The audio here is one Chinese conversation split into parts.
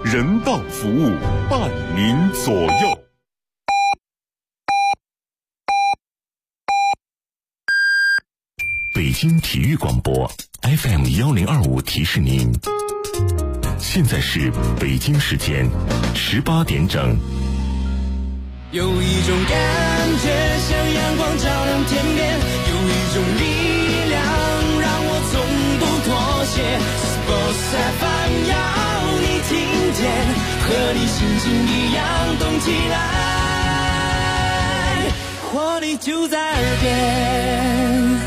人道服务，伴您左右。北京体育广播 FM1025 提示您，现在是北京时间18点整。 有一种感觉像阳光照亮天边，有一种力量让我从不妥协。Sports FM 要你听见，和你心情一样动起来，活力就在耳边。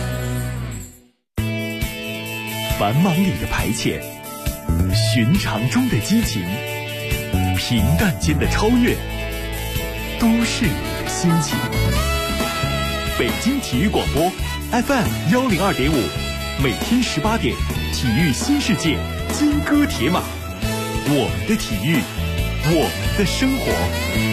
繁忙里的排遣，寻常中的激情，平淡间的超越，都是你的心情。北京体育广播 FM102.5，每天18点，体育新世界，金戈铁马，我们的体育，我们的生活。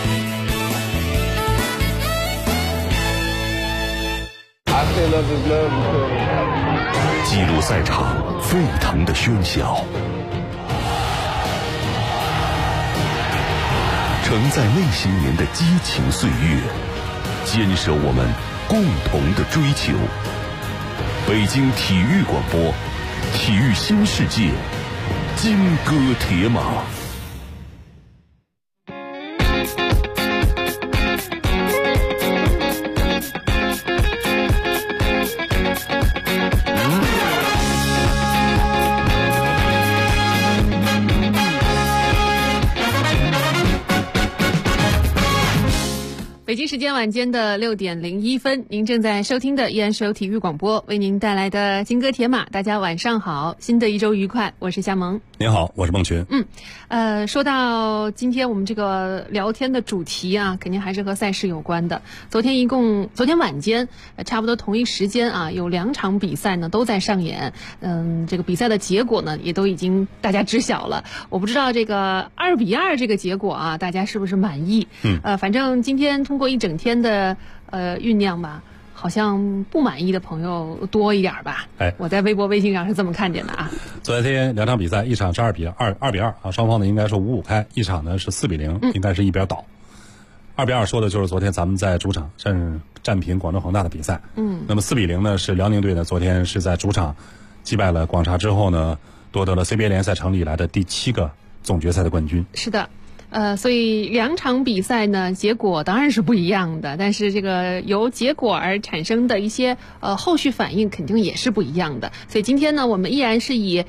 记录赛场沸腾的喧嚣，承载那些年的激情岁月，坚守我们共同的追求。北京体育广播，体育新世界，金戈铁马。 北京时间晚间的6点01分，您正在收听的依然是由体育广播为您带来的金戈铁马。大家晚上好，新的一周愉快，我是夏萌。 您好，我是孟群。 说到今天我们这个聊天的主题啊，肯定还是和赛事有关的。昨天晚间差不多同一时间啊，有2场比赛呢都在上演。这个比赛的结果呢也都已经大家知晓了。我不知道这个2-2这个结果啊，大家是不是满意？反正今天通过一整天的酝酿吧，好像不满意的朋友多一点吧。我在微博微信上是这么看见的啊。 昨天2场比赛，一场是2比2啊，双方呢应该说5-5开，一场呢是4比0，应该是一边倒。2比2说的就是昨天咱们在主场战平广州恒大的比赛。那么4比0呢是辽宁队呢昨天是在主场击败了广厦之后呢，夺得了 CBA 联赛成立以来的第7个总决赛的冠军。 是的。所以2场比赛呢，结果当然是不一样的，但是这个由结果而产生的一些后续反应肯定也是不一样的。所以今天呢，我们依然是以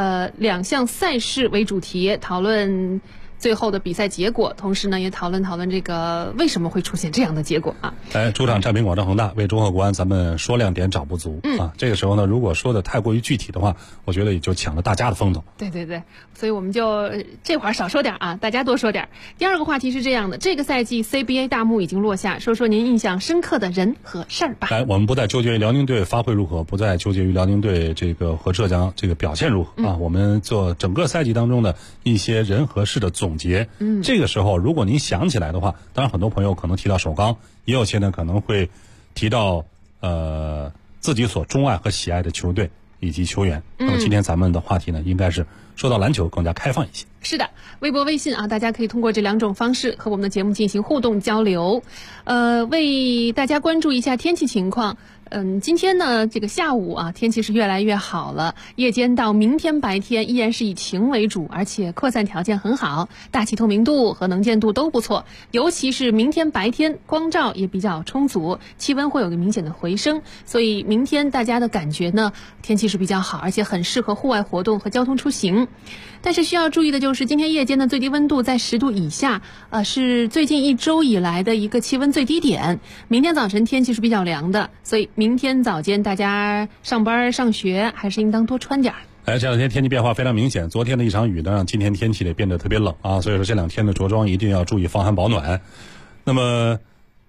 2项赛事为主题讨论最后的比赛结果，同时呢也讨论这个为什么会出现这样的结果啊。 主场战平广州恒大，为中赫国安咱们说亮点找不足啊。这个时候呢，如果说的太过于具体的话，我觉得也就抢了大家的风头。 对，所以我们就这会儿少说点啊，大家多说点。第二个话题是这样的，这个赛季 CBA 大幕已经落下，说说您印象深刻的人和事儿吧。 我们不再纠结于辽宁队发挥如何，不再纠结于辽宁队这个和浙江这个表现如何啊。我们做整个赛季当中的一些人和事的总结。这个时候如果您想起来的话，当然很多朋友可能提到首钢，也有些呢可能会提到自己所钟爱和喜爱的球队以及球员。那么今天咱们的话题呢，应该是说到篮球更加开放一些。 是的，微博微信啊，大家可以通过这2种方式和我们的节目进行互动交流。为大家关注一下天气情况。今天呢，这个下午啊，天气是越来越好了。夜间到明天白天依然是以晴为主，而且扩散条件很好，大气透明度和能见度都不错。尤其是明天白天，光照也比较充足，气温会有个明显的回升。所以明天大家的感觉呢，天气是比较好，而且很适合户外活动和交通出行。但是需要注意的就是，今天夜间的最低温度在10度以下，是最近1周以来的一个气温最低点。明天早晨天气是比较凉的，所以明天早间大家上班上学还是应当多穿点。 这2天天气变化非常明显，昨天的一场雨呢，让今天天气也变得特别冷啊，所以说这2天的着装一定要注意防寒保暖。那么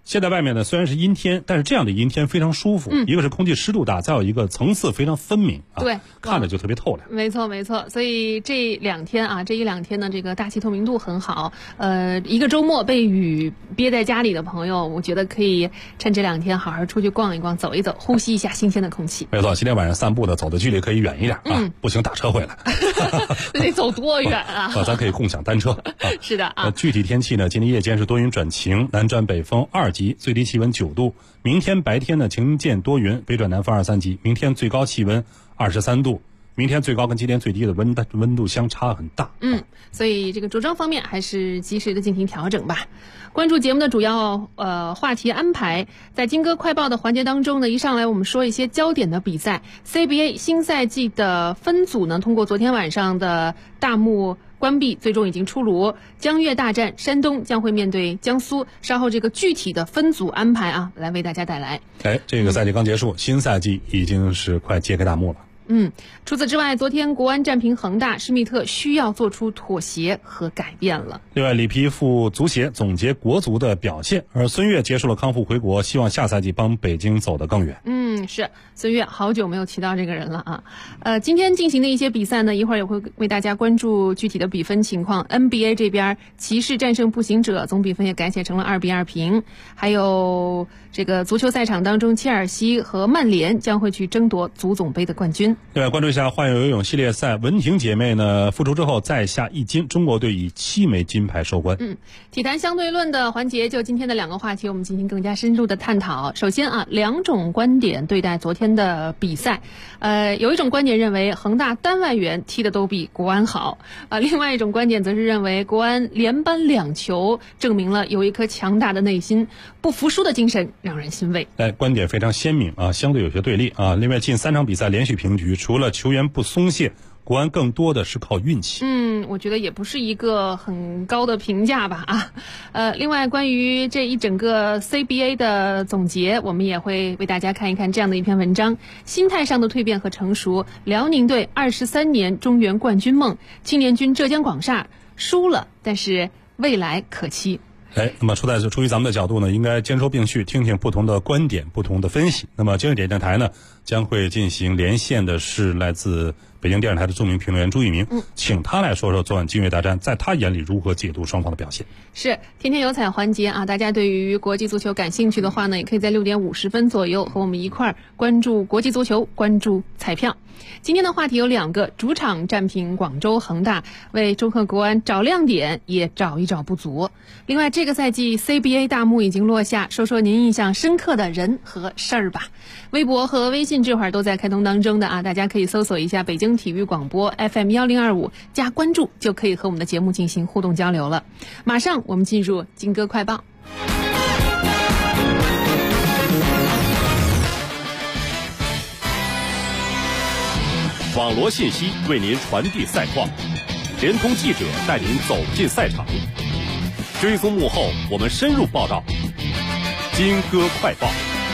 现在外面呢虽然是阴天，但是这样的阴天非常舒服。一个是空气湿度大，再有一个层次非常分明啊， 对， 看着就特别透亮。 没错没错，所以这两天啊，这一两天呢，这个大气透明度很好。一个周末被雨憋在家里的朋友，我觉得可以趁这两天好好出去逛一逛，走一走，呼吸一下新鲜的空气。 没错，今天晚上散步的走的距离可以远一点啊，不行打车回来。 得走多远啊？ 咱可以共享单车。 是的啊。 具体天气呢，今天夜间是多云转晴，南转北风2级，最低气温9度。明天白天呢，晴间多云，北转南风2、3级。明天最高气温23度。明天最高跟今天最低的温度相差很大。 所以这个着装方面还是及时的进行调整吧。关注节目的主要话题安排，在金歌快报的环节当中呢，一上来我们说一些焦点的比赛。CBA 新赛季的分组呢，通过昨天晚上的大幕关闭，最终已经出炉。江粤大战，山东将会面对江苏。稍后这个具体的分组安排啊，来为大家带来。 这个赛季刚结束，新赛季已经是快揭开大幕了。 除此之外，昨天国安战平恒大，施密特需要做出妥协和改变了。 另外，里皮赴足协总结国足的表现，而孙悦结束了康复回国，希望下赛季帮北京走得更远。 是孙悦，好久没有提到这个人了啊。今天进行的一些比赛呢，一会儿也会为大家关注具体的比分情况。NBA 这边，骑士战胜步行者，总比分也改写成了2-2平。还有这个足球赛场当中，切尔西和曼联将会去争夺足总杯的冠军。 另外，关注一下花样游泳系列赛，文婷姐妹呢复出之后再下1金，中国队以7枚金牌收官。 体坛相对论的环节，就今天的2个话题，我们进行更加深入的探讨。首先啊，2种观点对待昨天的比赛。有一种观点认为恒大单外援踢得都比国安好，另外一种观点则是认为国安连扳2球，证明了有一颗强大的内心，不服输的精神让人欣慰。 观点非常鲜明啊，相对有些对立啊。另外，近3场比赛连续平局，除了球员不松懈，国安更多的是靠运气。 我觉得也不是一个很高的评价吧另外关于这一整个 CBA 的总结，我们也会为大家看一看这样的一篇文章：心态上的蜕变和成熟，辽宁队23年中原冠军梦，青年军浙江广厦输了，但是未来可期。 那么出于咱们的角度呢，应该兼收并蓄，听听不同的观点、不同的分析。那么今日点电台呢，将会进行连线的是来自北京电视台的著名评论员朱一鸣，请他来说说昨晚金粤大战在他眼里如何解读双方的表现。 是天天有彩环节啊，大家对于国际足球感兴趣的话呢，也可以在6点50分左右和我们一块儿关注国际足球，关注彩票。今天的话题有2个：主场战平广州恒大，为中赫国安找亮点，也找一找不足。另外，这个赛季 CBA 大幕已经落下，说说您印象深刻的人和事儿吧。微博和微信这会儿都在开通当中的啊，大家可以搜索一下北京体育广播 FM 1025加关注，就可以和我们的节目进行互动交流了。马上我们进入金歌快报。 网罗信息为您传递赛况，联通记者带您走进赛场，追踪幕后，我们深入报道。金歌快报。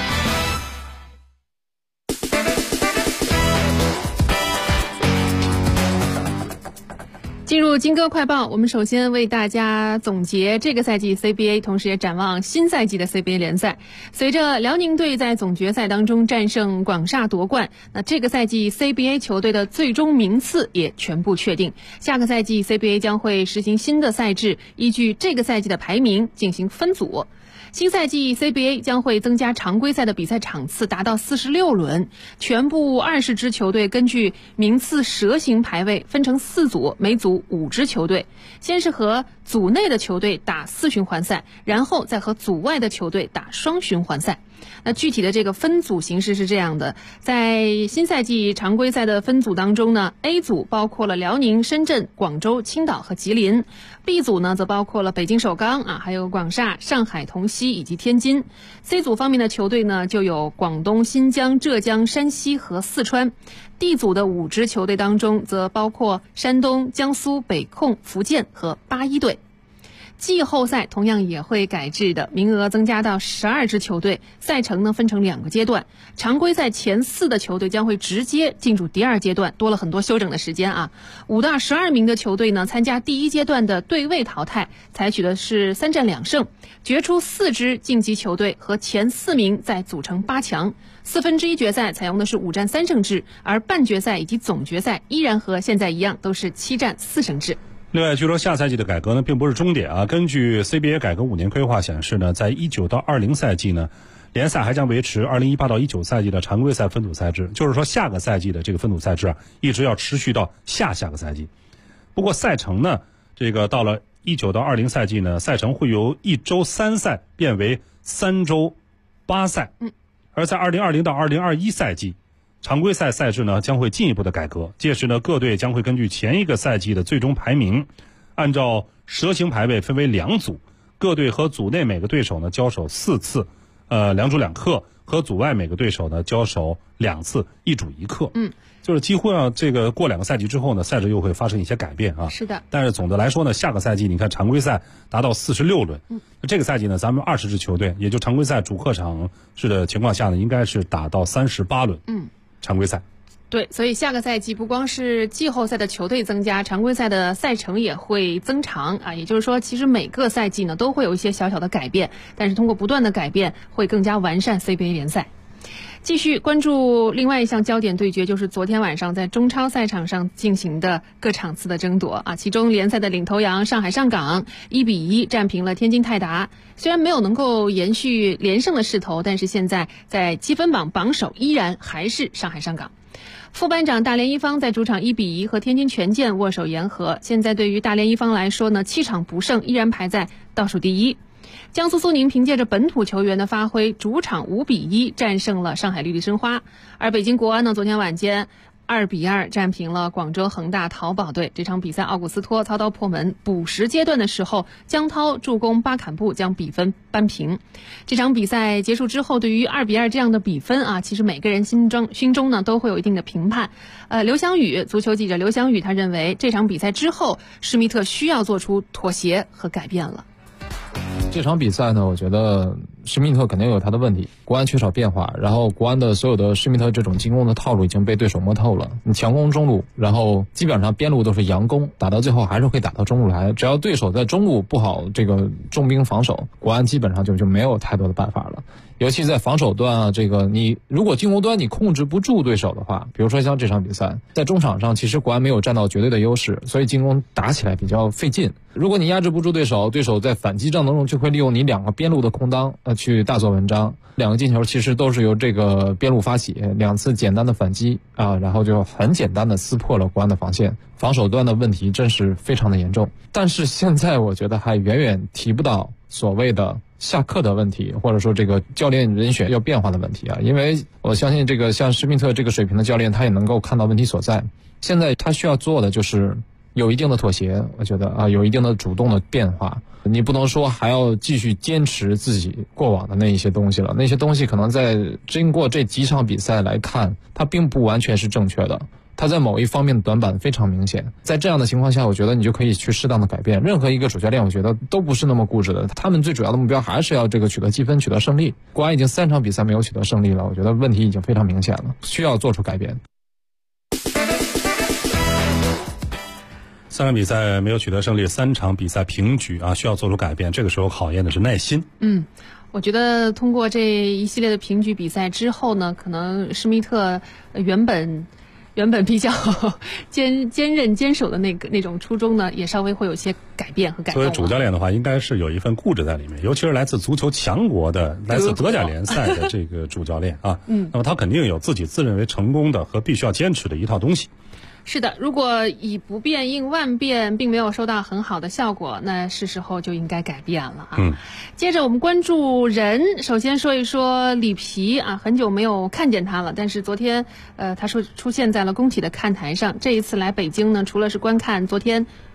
进入金歌快报，我们首先为大家总结这个赛季 CBA， 同时也展望新赛季的 CBA 联赛。随着辽宁队在总决赛当中战胜广厦夺冠，那这个赛季 CBA 球队的最终名次也全部确定。下个赛季 CBA 将会实行新的赛制，依据这个赛季的排名进行分组。新赛季 CBA 将会增加常规赛的比赛场次，达到46轮，全部20支球队根据名次蛇形排位分成4组，每组5支球队，先是和组内的球队打4循环赛，然后再和组外的球队打双循环赛。那具体的这个分组形式是这样的，在新赛季常规赛的分组当中呢， A 组包括了辽宁、深圳、广州、青岛和吉林， B 组呢则包括了北京首钢还有广厦、上海同曦以及天津。 C 组方面的球队呢就有广东、新疆、浙江、山西和四川。 D 组的5支球队当中则包括山东、江苏、北控、福建和81队。 季后赛同样也会改制的，名额增加到12支球队，赛程呢分成2个阶段。常规赛前4的球队将会直接进入第2阶段，多了很多休整的时间啊。5到12名的球队呢参加第1阶段的对位淘汰，采取的是3战2胜，决出4支晋级球队和前4名再组成8强。1/4决赛采用的是5战3胜制，而半决赛以及总决赛依然和现在一样，都是7战4胜制。 另外，据说下赛季的改革呢，并不是终点啊。根据 CBA 改革5年规划显示呢，在19到20赛季呢，联赛还将维持2018到19赛季的常规赛分组赛制，就是说下个赛季的这个分组赛制啊，一直要持续到下个赛季。不过赛程呢，这个到了19到20赛季呢，赛程会由1周3赛变为3周8赛。而在2020到2021赛季，常规赛赛制呢将会进一步的改革，届时呢各队将会根据前一个赛季的最终排名，按照蛇形排位分为2组，各队和组内每个对手呢交手4次，2主2客，和组外每个对手呢交手2次，1主1客。就是几乎这个过2个赛季之后呢，赛制又会发生一些改变啊。 是的。 但是总的来说呢，下个赛季你看常规赛达到46轮，这个赛季呢，咱们20支球队，也就常规赛主客场制的情况下呢，应该是打到38轮。常规赛。 对，所以下个赛季不光是季后赛的球队增加，常规赛的赛程也会增长啊。也就是说，其实每个赛季呢都会有一些小小的改变，但是通过不断的改变，会更加完善 CBA 联赛。继续关注另外一项焦点对决，就是昨天晚上在中超赛场上进行的各场次的争夺啊。其中联赛的领头羊上海上港1-1战平了天津泰达，虽然没有能够延续连胜的势头，但是现在在积分榜榜首依然还是上海上港。副班长大连一方在主场1-1和天津权健握手言和，现在对于大连一方来说呢，7场不胜依然排在倒数第1。江苏苏宁凭借着本土球员的发挥，主场5-1战胜了上海绿地申花。而北京国安呢，昨天晚间2-2战平了广州恒大淘宝队。这场比赛奥古斯托操刀破门，补时阶段的时候，江涛助攻巴坎布将比分扳平。这场比赛结束之后，对于2-2这样的比分啊，其实每个人心中呢都会有一定的评判。足球记者刘翔宇他认为，这场比赛之后，施密特需要做出妥协和改变了。 这场比赛呢，我觉得施密特肯定有他的问题，国安缺少变化，然后国安的所有的施密特这种进攻的套路已经被对手摸透了。你强攻中路，然后基本上边路都是佯攻，打到最后还是会打到中路来。只要对手在中路不好这个重兵防守，国安基本上就没有太多的办法了。尤其在防守端啊，这个你如果进攻端你控制不住对手的话，比如说像这场比赛，在中场上其实国安没有占到绝对的优势，所以进攻打起来比较费劲。如果你压制不住对手，对手在反击战当中就会利用你2个边路的空当去大做文章。2个进球其实都是由这个边路发起，2次简单的反击啊，然后就很简单的撕破了国安的防线。防守端的问题真是非常的严重，但是现在我觉得还远远提不到所谓的下课的问题，或者说这个教练人选要变化的问题啊。因为我相信这个像施密特这个水平的教练，他也能够看到问题所在。现在他需要做的就是有一定的妥协，我觉得啊，有一定的主动的变化。你不能说还要继续坚持自己过往的那一些东西了，那些东西可能在经过这几场比赛来看，它并不完全是正确的，它在某一方面的短板非常明显。在这样的情况下，我觉得你就可以去适当的改变。任何一个主教练我觉得都不是那么固执的，他们最主要的目标还是要这个取得积分，取得胜利。国安已经3场比赛没有取得胜利了，我觉得问题已经非常明显了，需要做出改变。 3场比赛没有取得胜利，3场比赛平局啊，需要做出改变。这个时候考验的是耐心。 我觉得通过这一系列的平局比赛之后呢，可能施密特原本比较坚韧坚守的那种初衷呢，也稍微会有些改变和改动。 作为主教练的话，应该是有一份固执在里面，尤其是来自足球强国的、来自德甲联赛的这个主教练啊。那么他肯定有自己自认为成功的和必须要坚持的一套东西。 是的，如果以不变应万变并没有收到很好的效果，那是时候就应该改变了啊。接着我们关注人，首先说一说里皮啊，很久没有看见他了，但是昨天他说出现在了工体的看台上。这一次来北京呢，除了是观看昨天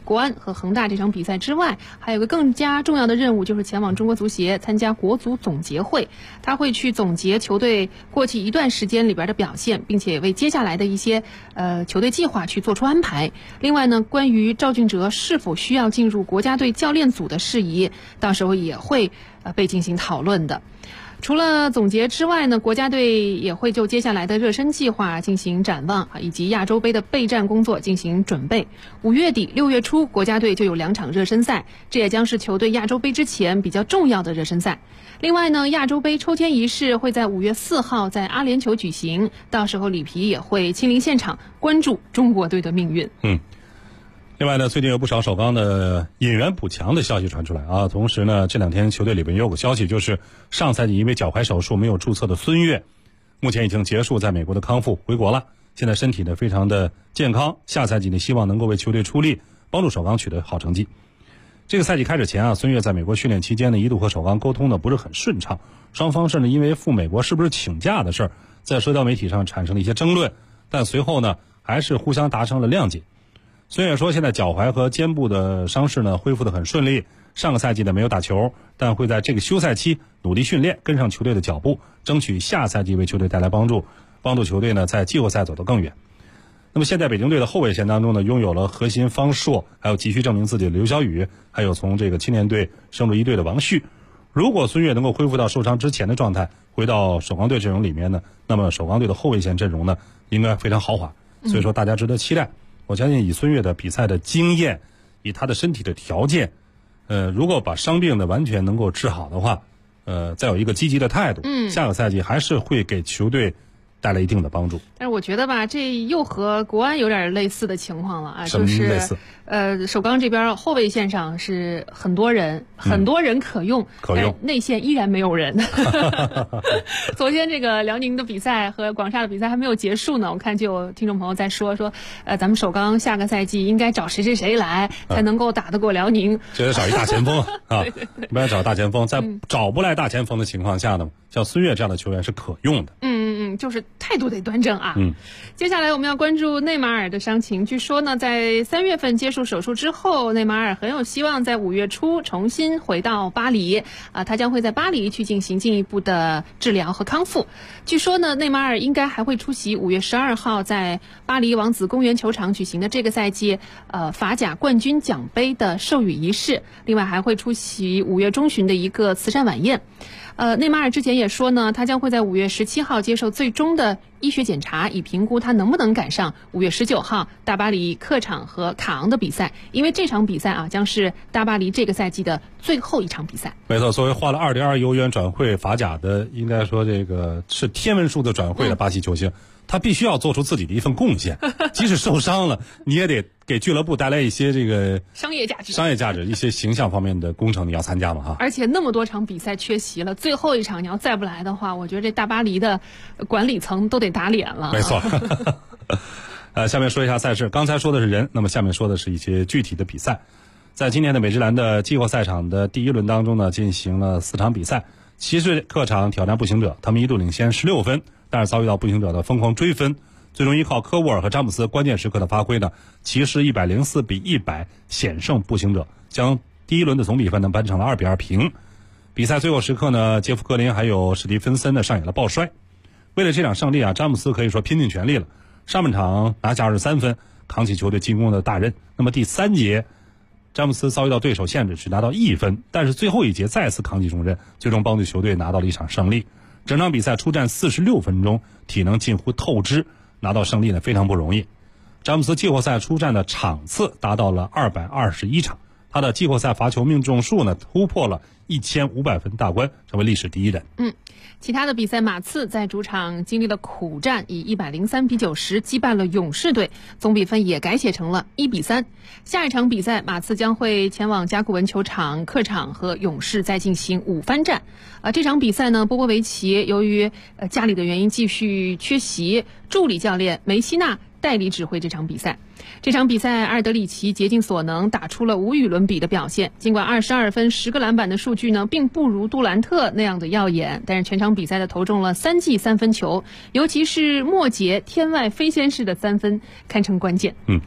国安和恒大这场比赛之外，还有个更加重要的任务，就是前往中国足协参加国足总结会。他会去总结球队过去一段时间里边的表现，并且为接下来的一些球队计划去做出安排。另外呢，关于赵俊哲是否需要进入国家队教练组的事宜，到时候也会被进行讨论的。除了总结之外呢，国家队也会就接下来的热身计划进行展望，以及亚洲杯的备战工作进行准备。5月底6月初，国家队就有2场热身赛，这也将是球队亚洲杯之前比较重要的热身赛。另外呢，亚洲杯抽签仪式会在5月4号在阿联酋举行，到时候里皮也会亲临现场，关注中国队的命运。 另外呢，最近有不少首钢的引援补强的消息传出来啊。同时呢，这2天球队里边也有个消息，就是上赛季因为脚踝手术没有注册的孙悦，目前已经结束在美国的康复，回国了。现在身体呢非常的健康，下赛季呢希望能够为球队出力，帮助首钢取得好成绩。这个赛季开始前啊，孙悦在美国训练期间呢，一度和首钢沟通的不是很顺畅，双方甚至因为赴美国是不是请假的事儿，在社交媒体上产生了一些争论，但随后呢，还是互相达成了谅解。孙悦说，现在脚踝和肩部的伤势呢恢复得很顺利，上个赛季呢没有打球，但会在这个休赛期努力训练，跟上球队的脚步，争取下赛季为球队带来帮助，帮助球队呢在季后赛走得更远。那么现在北京队的后卫线当中呢，拥有了核心方硕，还有急需证明自己的刘晓宇，还有从这个青年队升入一队的王旭。如果孙悦能够恢复到受伤之前的状态，回到首钢队阵容里面呢，那么首钢队的后卫线阵容呢应该非常豪华，所以说大家值得期待。我相信以孙悦的比赛的经验，以他的身体的条件，如果把伤病呢完全能够治好的话，再有一个积极的态度，下个赛季还是会给球队带来一定的帮助。 但是我觉得吧，这又和国安有点类似的情况了啊，就是首钢这边后卫线上是很多人可用，内线依然没有人。昨天这个辽宁的比赛和广厦的比赛还没有结束呢，我看就有听众朋友在说，咱们首钢下个赛季应该找谁来才能够打得过辽宁， 就得找一大前锋啊，一般找大前锋，在找不来大前锋的情况下呢，像孙悦这样的球员是可用的。 就是态度得端正啊。接下来我们要关注内马尔的伤情。据说呢，在3月份结束手术之后，内马尔很有希望在5月初重新回到巴黎啊，他将会在巴黎去进行进一步的治疗和康复。据说呢，内马尔应该还会出席5月12号在巴黎王子公园球场举行的这个赛季法甲冠军奖杯的授予仪式，另外还会出席5月中旬的一个慈善晚宴。内马尔之前也说呢，他将会在5月17号接受最终的医学检查，以评估他能不能赶上5月19号大巴黎客场和卡昂的比赛，因为这场比赛啊将是大巴黎这个赛季的最后一场比赛。 没错，作为花了2.2亿欧元转会法甲的，应该说这个是天文数字转会的巴西球星，他必须要做出自己的一份贡献，即使受伤了，你也得给俱乐部带来一些这个商业价值，一些形象方面的工程，你要参加嘛哈。 而且那么多场比赛缺席了，最后一场你要再不来的话，我觉得这大巴黎的管理层都得打脸了。 没错。下面说一下赛事，刚才说的是人，那么下面说的是一些具体的比赛。在今年的美职篮的季后赛场的第1轮当中呢，进行了4场比赛。骑士客场挑战步行者，他们一度领先16分，但是遭遇到步行者的疯狂追分，最终依靠科沃尔和詹姆斯关键时刻的发挥呢，骑士104比100险胜步行者，将第1轮的总比分呢扳成了2比2平。比赛最后时刻呢，杰夫格林还有史蒂芬森呢上演了抱摔。为了这场胜利啊，詹姆斯可以说拼尽全力了，上半场拿下23分，扛起球队进攻的大任。那么第3节，詹姆斯遭遇到对手限制，只拿到1分，但是最后一节再次扛起重任，最终帮助球队拿到了一场胜利。整场比赛出战46分钟，体能近乎透支，拿到胜利呢非常不容易。詹姆斯季后赛出战的场次达到了221场，他的季后赛罚球命中数呢突破了1500分大关，成为历史第1人。 其他的比赛，马刺在主场经历了苦战，以103比90击败了勇士队，总比分也改写成了1比3。下一场比赛，马刺将会前往加库文球场客场和勇士再进行5番战。这场比赛呢，波波维奇由于家里的原因继续缺席，助理教练梅西纳代理指挥这场比赛。这场比赛，阿尔德里奇竭尽所能打出了无与伦比的表现。尽管22分10个篮板的数据呢，并不如杜兰特那样的耀眼，但是全场比赛的投中了3记3分球，尤其是末节天外飞仙式的3分，堪称关键。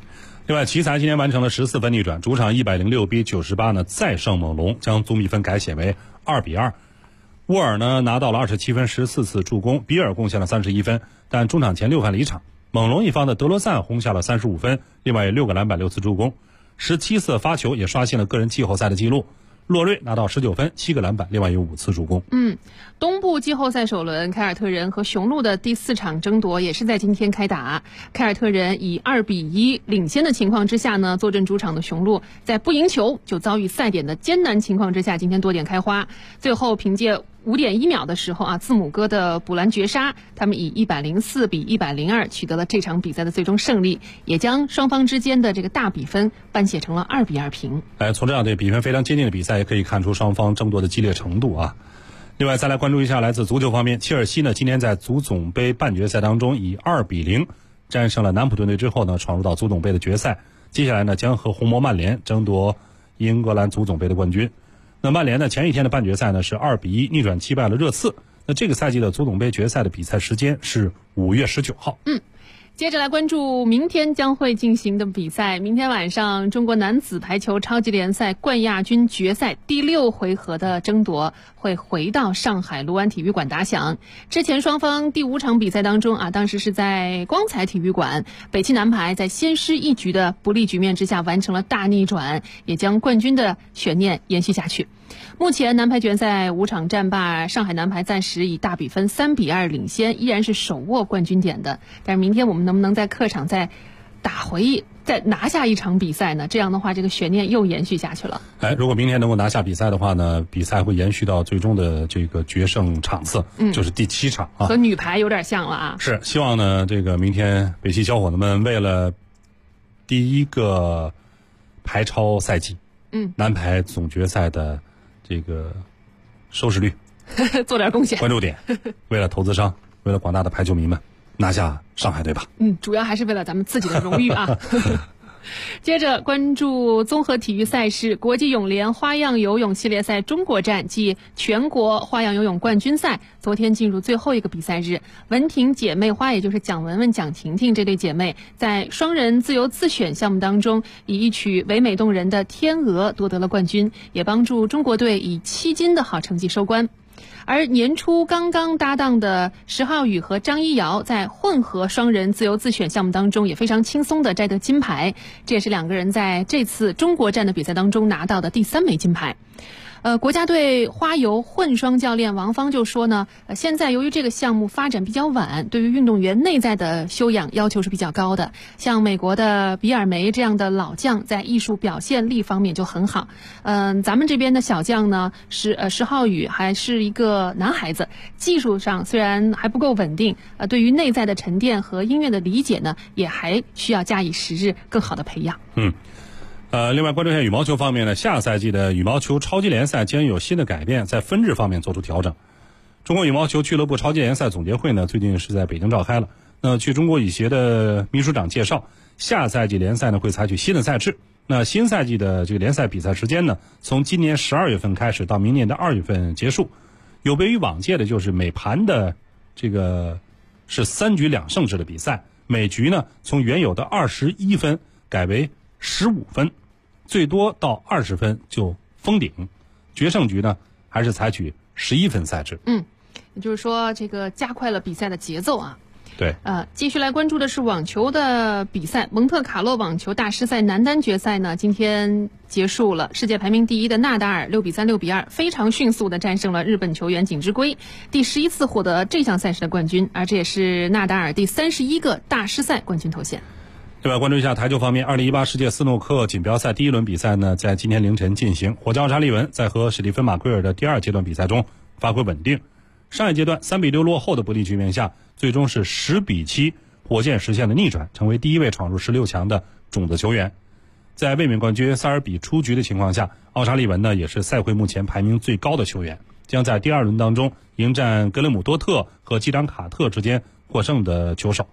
另外，奇才今天完成了14分逆转，主场106比98呢再胜猛龙，将总比分改写为2比2。沃尔呢拿到了27分14次助攻，比尔贡献了31分，但中场前6分离场。猛龙一方的德罗赞轰下了35分，另外有6个篮板6次助攻，17次发球也刷新了个人季后赛的记录。洛瑞拿到19分7个篮板，另外有5次助攻。 东部季后赛首轮，凯尔特人和雄鹿的第4场争夺也是在今天开打。凯尔特人以2比1领先的情况之下呢，坐镇主场的雄鹿在不赢球就遭遇赛点的艰难情况之下，今天多点开花，最后凭借5.1秒的时候啊，字母哥的补篮绝杀，他们以104比102取得了这场比赛的最终胜利，也将双方之间的这个大比分扳写成了2比2平。 从这样的比分非常接近的比赛，也可以看出双方争夺的激烈程度啊。另外，再来关注一下来自足球方面，切尔西呢今天在足总杯半决赛当中以2比0战胜了南普顿队之后呢，闯入到足总杯的决赛。接下来呢，将和红魔曼联争夺英格兰足总杯的冠军。那曼联呢前一天的半决赛呢是2比1逆转击败了热刺。那这个赛季的足总杯决赛的比赛时间是5月19号。 接着来关注明天将会进行的比赛。明天晚上，中国男子排球超级联赛冠亚军决赛第6回合的争夺会回到上海卢湾体育馆打响。之前双方第5场比赛当中啊，当时是在光彩体育馆，北汽男排在先失一局的不利局面之下完成了大逆转，也将冠军的悬念延续下去。目前男排决赛5场战罢，上海男排暂时以大比分3比2领先，依然是手握冠军点的。但是明天我们能不能在客场再拿下一场比赛呢？这样的话，这个悬念又延续下去了。 如果明天能够拿下比赛的话呢，比赛会延续到最终的这个决胜场次，就是第7场啊。 和女排有点像了啊。 是，希望呢这个明天北汽小伙子们为了第1个排超赛季，男排总决赛的这个收视率做点贡献， 关注点，为了投资商，为了广大的排球迷们，拿下上海队吧。 主要还是为了咱们自己的荣誉啊。接着关注综合体育赛事，国际泳联花样游泳系列赛中国站暨全国花样游泳冠军赛昨天进入最后一个比赛日，文婷姐妹花，也就是蒋雯雯、蒋婷婷这对姐妹，在双人自由自选项目当中，以一曲唯美动人的《天鹅》夺得了冠军，也帮助中国队以7金的好成绩收官。而年初刚刚搭档的石浩宇和张一瑶在混合双人自由自选项目当中也非常轻松地摘得金牌，这也是2个人在这次中国站的比赛当中拿到的第3枚金牌。国家队花游混双教练王芳就说呢，现在由于这个项目发展比较晚，对于运动员内在的修养要求是比较高的。像美国的比尔梅这样的老将，在艺术表现力方面就很好。咱们这边的小将呢，石浩宇还是一个男孩子，技术上虽然还不够稳定，对于内在的沉淀和音乐的理解呢，也还需要加以时日更好的培养。 另外关注一下羽毛球方面呢，下赛季的羽毛球超级联赛将有新的改变，在分制方面做出调整。中国羽毛球俱乐部超级联赛总结会呢，最近是在北京召开了。那据中国羽协的秘书长介绍，下赛季联赛呢会采取新的赛制。那新赛季的这个联赛比赛时间呢，从今年12月份开始到明年的2月份结束。有别于往届的就是每盘的这个是3局2胜制的比赛，每局呢从原有的21分改为15分，最多到20分就封顶。决胜局呢还是采取11分赛制。 也就是说这个加快了比赛的节奏啊。 对， 继续来关注的是网球的比赛，蒙特卡洛网球大师赛男单决赛呢，今天结束了。世界排名第1的纳达尔6比3、6比2，非常迅速地战胜了日本球员锦织圭，第11次获得这项赛事的冠军，而这也是纳达尔第31个大师赛冠军头衔。 另外关注一下台球方面，2018世界斯诺克锦标赛第1轮比赛呢，在今天凌晨进行。火将查利文在和史蒂芬马奎尔的第2阶段比赛中发挥稳定，上一阶段3比6落后的不利局面下，最终是10比7，火箭实现了逆转，成为第1位闯入16强的种子球员。在卫冕冠军塞尔比出局的情况下，奥查利文呢也是赛会目前排名最高的球员，将在第2轮当中迎战格雷姆多特和基朗卡特之间获胜的球手。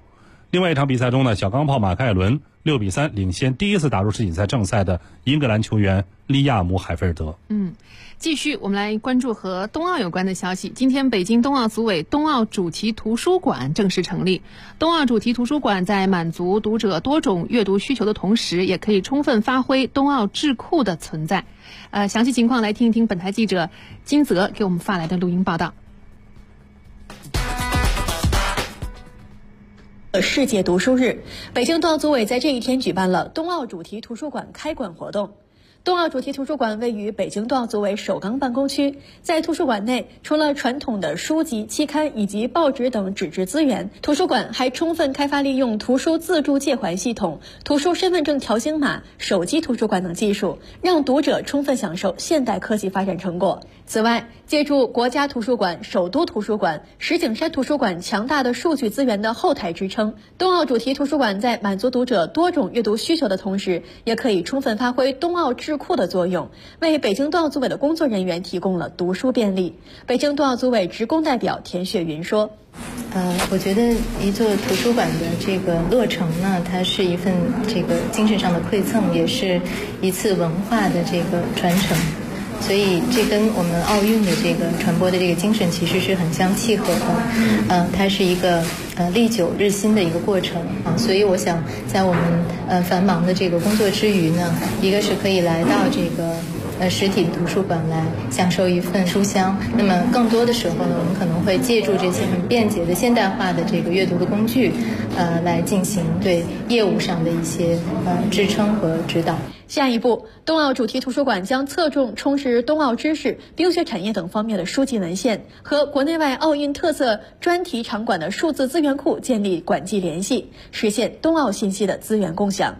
另外一场比赛中呢，小钢炮马凯尔伦6-3领先第一次打入世锦赛正赛的英格兰球员利亚姆海菲尔德。 继续我们来关注和冬奥有关的消息。今天北京冬奥组委冬奥主题图书馆正式成立。冬奥主题图书馆在满足读者多种阅读需求的同时，也可以充分发挥冬奥智库的存在。详细情况来听一听本台记者金泽给我们发来的录音报道。 世界读书日，北京冬奥组委在这一天举办了冬奥主题图书馆开馆活动。冬奥主题图书馆位于北京冬奥组委首钢办公区，在图书馆内，除了传统的书籍、期刊以及报纸等纸质资源，图书馆还充分开发利用图书自助借还系统、图书身份证条形码、手机图书馆等技术，让读者充分享受现代科技发展成果。此外，借助国家图书馆、首都图书馆、石景山图书馆强大的数据资源的后台支撑，冬奥主题图书馆在满足读者多种阅读需求的同时，也可以充分发挥冬奥智库的作用，为北京冬奥组委的工作人员提供了读书便利。北京冬奥组委职工代表田雪云说： 我觉得一座图书馆的这个落成呢，它是一份这个精神上的馈赠，也是一次文化的这个传承。所以这跟我们奥运的这个传播的这个精神其实是很相契合的。它是一个历久日新的一个过程啊。所以我想在我们繁忙的这个工作之余呢，一个是可以来到这个实体的图书馆来享受一份书香。那么更多的时候呢，我们可能会借助这些很便捷的现代化的这个阅读的工具，来进行对业务上的一些支撑和指导。 下一步，冬奥主题图书馆将侧重充实冬奥知识、冰雪产业等方面的书籍文献，和国内外奥运特色专题场馆的数字资源库建立馆际联系，实现冬奥信息的资源共享。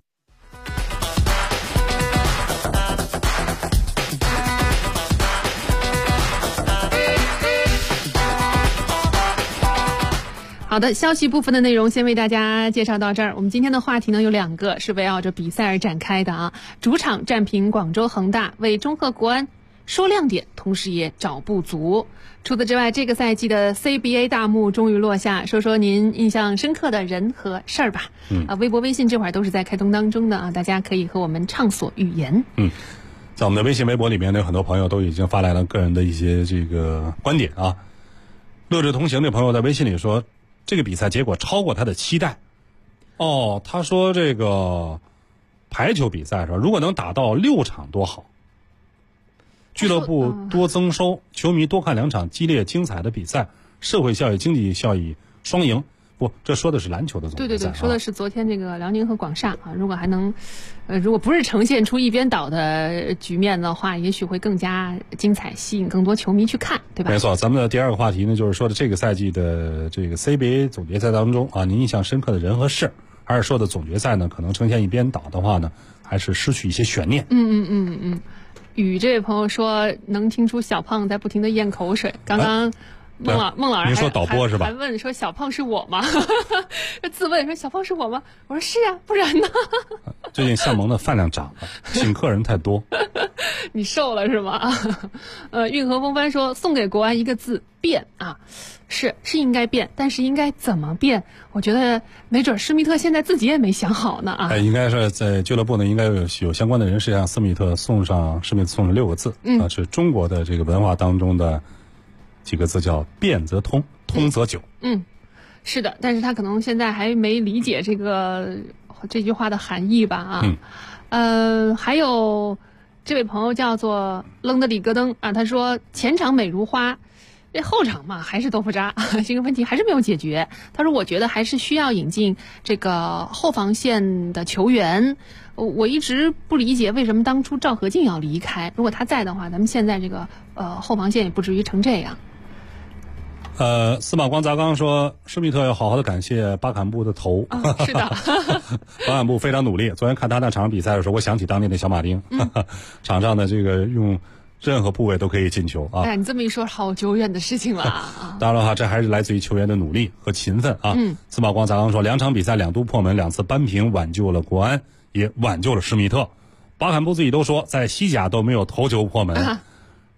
好的，消息部分的内容先为大家介绍到这儿。我们今天的话题呢有2个，是围绕着比赛而展开的啊。主场战平广州恒大，为中赫国安说亮点，同时也找不足。除此之外，这个赛季的 CBA 大幕终于落下，说说您印象深刻的人和事儿吧。微博、微信这会儿都是在开通当中的啊，大家可以和我们畅所欲言。 在我们的微信、微博里面呢，有很多朋友都已经发来了个人的一些这个观点啊。乐之同行这朋友在微信里说，这个比赛结果超过他的期待。他说这个排球比赛是吧？如果能打到6场多好。俱乐部多增收，球迷多看2场激烈精彩的比赛，社会效益、经济效益双赢。不，这说的是篮球的总决赛。 对，说的是昨天这个辽宁和广厦啊。如果还能，如果不是呈现出一边倒的局面的话，也许会更加精彩，吸引更多球迷去看，对吧？ 没错，咱们的第2个话题呢，就是说的这个赛季的这个 CBA 总决赛当中啊，您印象深刻的人和事，还是说的总决赛呢，可能呈现一边倒的话呢，还是失去一些悬念。 雨这位朋友说，能听出小胖在不停的咽口水。刚刚孟老师您说导播是吧？ 还问说小胖是我吗？自问说小胖是我吗？我说是啊，不然呢？ 最近向萌的饭量涨了，请客人太多。 你瘦了是吗？运河风帆说，送给国安一个字，变啊。是应该变，但是应该怎么变？我觉得没准施密特现在自己也没想好呢啊。 应该是在俱乐部呢，应该有相关的人士让施密特送上6个字是中国的这个文化当中的几个字，叫变则通，通则久。 是的，但是他可能现在还没理解这句话的含义吧啊。还有这位朋友叫做扔的里戈登啊，他说前场美如花。这后场嘛还是豆腐渣，这个问题还是没有解决。他说我觉得还是需要引进这个后防线的球员。我一直不理解为什么当初赵和进要离开，如果他在的话，咱们现在这个后防线也不至于成这样。 司马光砸缸说，施密特要好好的感谢巴坎布的头。 是的。 巴坎布非常努力。昨天看他那场比赛的时候，我想起当年的小马丁，场上的这个用任何部位都可以进球啊！ 你这么一说，好久远的事情了啊！ 当然了，这还是来自于球员的努力和勤奋啊。司马光砸缸说，2场比赛2度破门，2次扳平，挽救了国安，也挽救了施密特。巴坎布自己都说，在西甲都没有头球破门。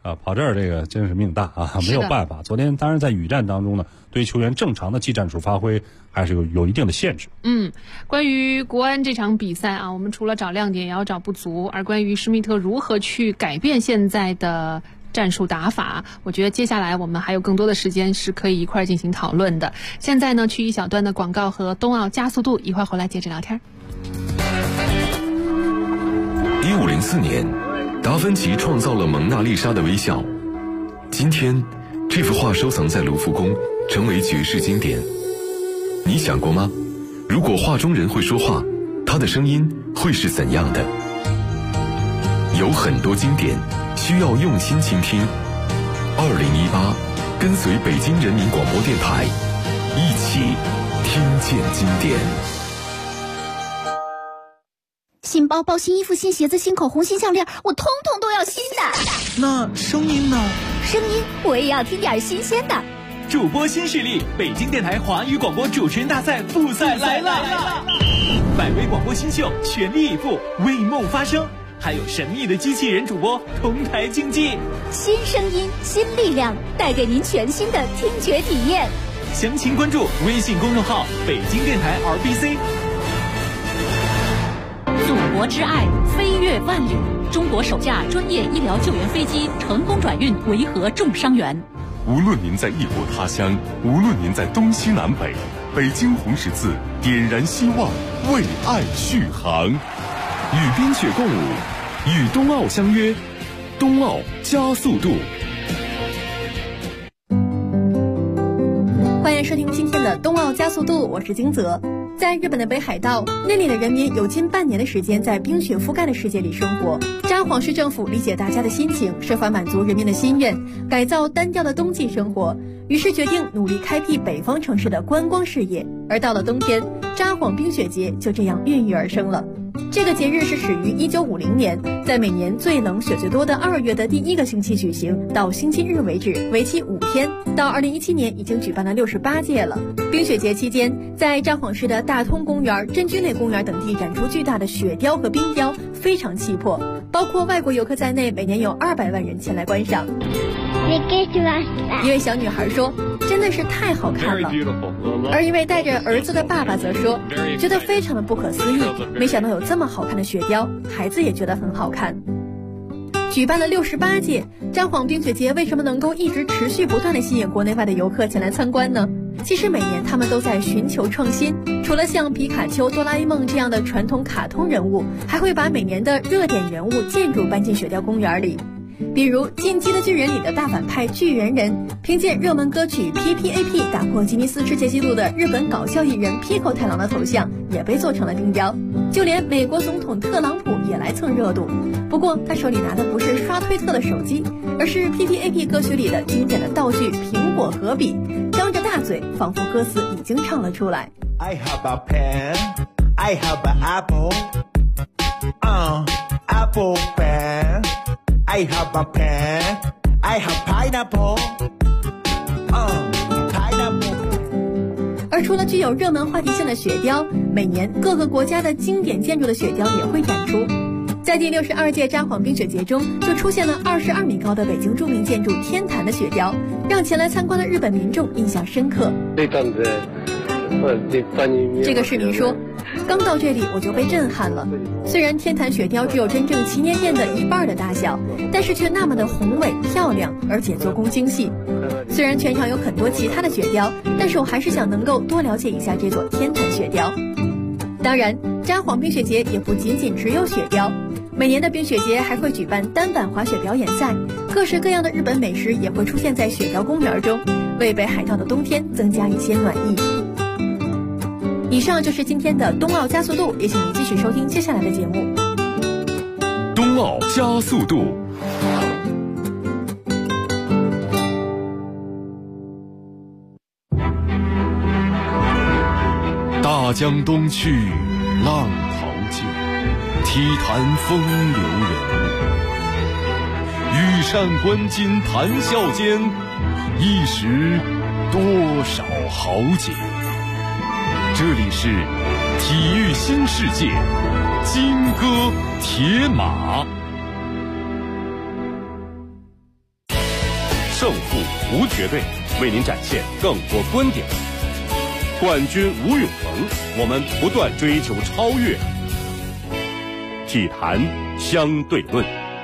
跑这儿这个真是命大啊，没有办法。昨天当然在雨战当中呢，对于球员正常的技战术发挥还是有一定的限制。 关于国安这场比赛啊，我们除了找亮点也要找不足，而关于施密特如何去改变现在的战术打法，我觉得接下来我们还有更多的时间是可以一块进行讨论的。现在呢，去一小段的广告和冬奥加速度，一会儿回来接着聊天。 1504年，达芬奇创造了蒙娜丽莎的微笑。今天，这幅画收藏在卢浮宫，成为绝世经典。你想过吗？如果画中人会说话，他的声音会是怎样的？有很多经典需要用心倾听。2018，跟随北京人民广播电台，一起听见经典。 新包包、新衣服、新鞋子、新口红、新项链，我通通都要新的。 那声音呢？ 声音我也要听点新鲜的。 主播新势力，北京电台华语广播主持人大赛复赛来了！百位广播新秀全力以赴，为梦发声，还有神秘的机器人主播同台竞技。 新声音，新力量，带给您全新的听觉体验。 详情关注微信公众号北京电台 RBC。 祖国之爱飞越万里，中国首架专业医疗救援飞机成功转运维和重伤员。 无论您在异国他乡，无论您在东西南北，北京红十字点燃希望，为爱续航。与冰雪共舞，与冬奥相约，冬奥加速度。 欢迎收听今天的冬奥加速度，我是金泽。在日本的北海道，那里的人民有近半年的时间在冰雪覆盖的世界里生活。札幌市政府理解大家的心情，设法满足人民的心愿，改造单调的冬季生活，于是决定努力开辟北方城市的观光事业。而到了冬天，札幌冰雪节就这样孕育而生了。这个节日是始于1950年，在每年最冷雪最多的2月的第一个星期举行，到星期日为止，为期5天。到2017年已经举办了68届了。冰雪节期间，在札幌市的大通公园、真居内公园等地展出巨大的雪雕和冰雕，非常气魄，包括外国游客在内，每年有200万人前来观赏。一位小女孩说，真的是太好看了。而一位带着儿子的爸爸则说，觉得非常的不可思议，没想到有这么好看的雪雕，孩子也觉得很好看。举办了68届，札幌冰雪节为什么能够一直持续不断地吸引国内外的游客前来参观呢？其实每年他们都在寻求创新，除了像皮卡丘、哆啦 A 梦这样的传统卡通人物，还会把每年的热点人物建筑搬进雪雕公园里。比如《进击的巨人》里的大反派巨人人，凭借热门歌曲 PPAP 打破吉尼斯世界纪录的日本搞笑艺人 Pico 太郎的头像也被做成了定雕，就连美国总统特朗普也来蹭热度。不过他手里拿的不是刷推特的手机，而是 PPAP 歌曲里的经典的道具苹果和笔，张着大嘴，仿佛歌词已经唱了出来。 I have a pen, I have an apple, apple pen, I have a pen, I have pineapple, pineapple。 而除了具有热门话题性的雪雕，每年各个国家的经典建筑的雪雕也会展出。在第62届札幌冰雪节中，就出现了22米高的北京著名建筑天坛的雪雕，让前来参观的日本民众印象深刻。这个市民说，刚到这里我就被震撼了。虽然天坛雪雕只有真正祈年殿的1半的大小，但是却那么的宏伟漂亮，而且做工精细。虽然全场有很多其他的雪雕，但是我还是想能够多了解一下这座天坛雪雕。当然，札幌冰雪节也不仅仅只有雪雕，每年的冰雪节还会举办单板滑雪表演赛，各式各样的日本美食也会出现在雪雕公园中，为北海道的冬天增加一些暖意。以上就是今天的冬奥加速度，也请您继续收听接下来的节目。 冬奥加速度。大江东去，浪淘尽，体坛风流人物。羽扇纶巾谈笑间，一时多少豪杰。这里是体育新世界，金戈铁马。 胜负无绝对，为您展现更多观点。冠军无永恒，我们不断追求超越。体坛相对论。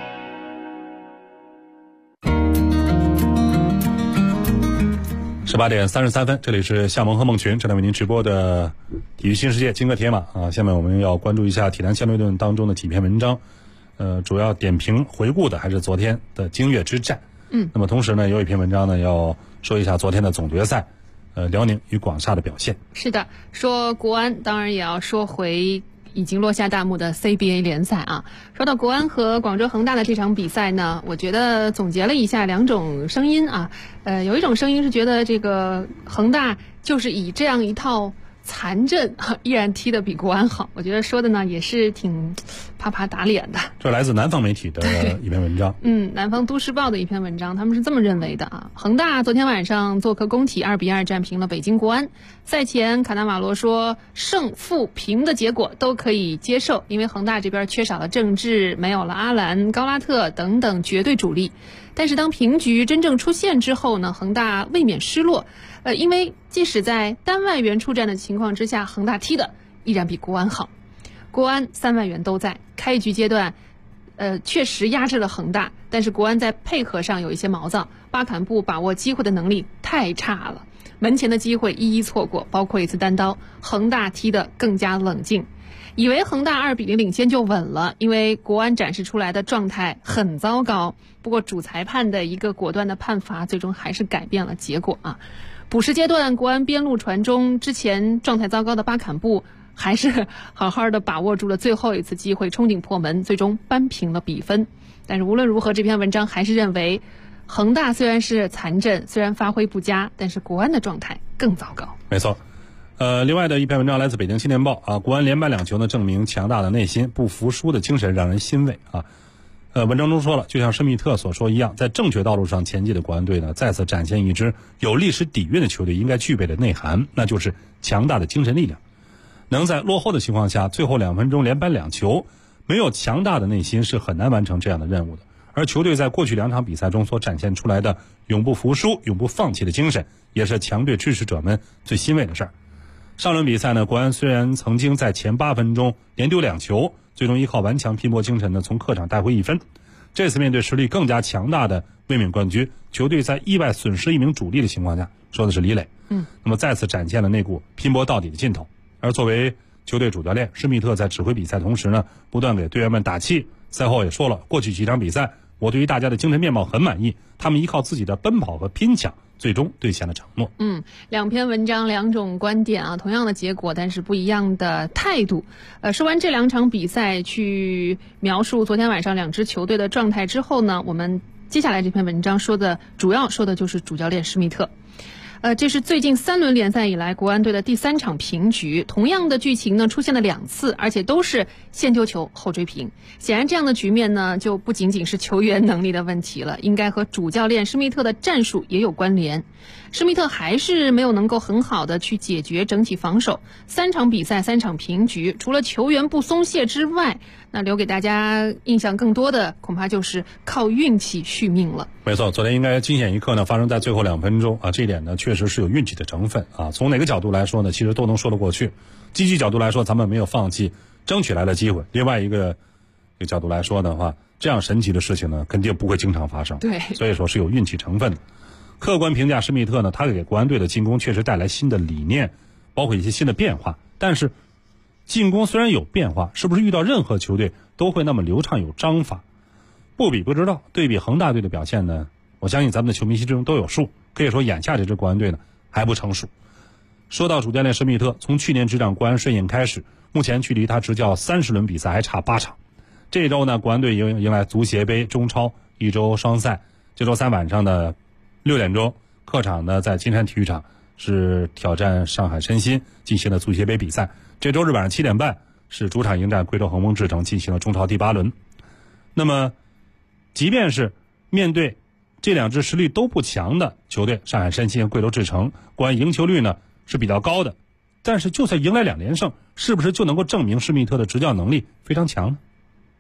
18点33分，这里是夏萌和梦群正在为您直播的体育新世界金戈铁马啊。下面我们要关注一下体坛相对论当中的几篇文章，主要点评回顾的还是昨天的京粤之战。那么同时呢，有一篇文章呢要说一下昨天的总决赛，辽宁与广厦的表现。 是的，说国安，当然也要说回已经落下大幕的 CBA 联赛啊。说到国安和广州恒大的这场比赛呢，我觉得总结了一下两种声音啊。有一种声音是觉得这个恒大就是以这样一套残阵依然踢得比国安好，我觉得说的呢也是挺啪啪打脸的。 这来自南方媒体的一篇文章。 南方都市报的一篇文章，他们是这么认为的啊。恒大昨天晚上做客工体2-2战平了北京国安。赛前卡纳瓦罗说，胜负平的结果都可以接受，因为恒大这边缺少了郑智，没有了阿兰、高拉特等等绝对主力。但是当平局真正出现之后呢，恒大未免失落。因为即使在单外援出战的情况之下，恒大踢的依然比国安好。国安3外援都在，开局阶段确实压制了恒大，但是国安在配合上有一些毛躁，巴坎布把握机会的能力太差了，门前的机会一一错过，包括一次单刀。恒大踢得更加冷静，以为恒大2-0领先就稳了，因为国安展示出来的状态很糟糕。不过主裁判的一个果断的判罚，最终还是改变了结果啊。补时阶段，国安边路传中，之前状态糟糕的巴坎布还是好好的把握住了最后一次机会，冲顶破门，最终扳平了比分。但是无论如何，这篇文章还是认为，恒大虽然是残阵，虽然发挥不佳，但是国安的状态更糟糕。 没错。另外的一篇文章来自北京青年报啊，国安连扳2球呢，证明强大的内心、不服输的精神让人欣慰啊。文章中说了，就像施密特所说一样，在正确道路上前进的国安队呢，再次展现一支有历史底蕴的球队应该具备的内涵，那就是强大的精神力量。能在落后的情况下，最后2分钟连扳2球，没有强大的内心是很难完成这样的任务的。而球队在过去2场比赛中所展现出来的永不服输、永不放弃的精神，也是强队支持者们最欣慰的事儿。上轮比赛呢，国安虽然曾经在前8分钟连丢2球，最终依靠顽强拼搏精神呢，从客场带回1分。这次面对实力更加强大的卫冕冠军，球队在意外损失1名主力的情况下，说的是李磊。那么再次展现了那股拼搏到底的劲头。而作为球队主教练施密特在指挥比赛同时呢，不断给队员们打气。赛后也说了，过去几场比赛，我对于大家的精神面貌很满意，他们依靠自己的奔跑和拼抢，最终兑现了承诺。 两篇文章2种观点啊，同样的结果，但是不一样的态度。说完这2场比赛，去描述昨天晚上2支球队的状态之后呢，我们接下来这篇文章主要说的就是主教练施密特。这是最近3轮联赛以来国安队的第3场平局，同样的剧情呢出现了2次，而且都是先丢球后追平。显然这样的局面呢，就不仅仅是球员能力的问题了，应该和主教练施密特的战术也有关联。施密特还是没有能够很好的去解决整体防守，3场比赛3场平局，除了球员不松懈之外，那留给大家印象更多的恐怕就是靠运气续命了。 没错，昨天应该惊险一刻呢发生在最后2分钟啊，这一点呢确实是有运气的成分啊。从哪个角度来说呢，其实都能说得过去。积极角度来说，咱们没有放弃争取来的机会；另外一个角度来说的话，这样神奇的事情呢肯定不会经常发生。 对， 所以说是有运气成分的。客观评价施密特呢，他给国安队的进攻确实带来新的理念，包括一些新的变化。但是进攻虽然有变化，是不是遇到任何球队都会那么流畅有章法？不比不知道。对比恒大队的表现呢，我相信咱们的球迷心中都有数。可以说眼下这支国安队呢还不成熟。说到主教练施密特，从去年执掌国安顺应开始，目前距离他执教30轮比赛还差8场。这周呢，国安队迎来足协杯、中超一周双赛。这周3晚上的6点钟，客场呢在金山体育场是挑战上海申鑫进行了足协杯比赛。这周日晚上7点半是主场迎战贵州恒丰智诚，进行了中超第8轮。那么即便是面对这2支实力都不强的球队，上海申鑫和贵州智诚，国安赢球率呢是比较高的。但是就算迎来2连胜，是不是就能够证明施密特的执教能力非常强呢？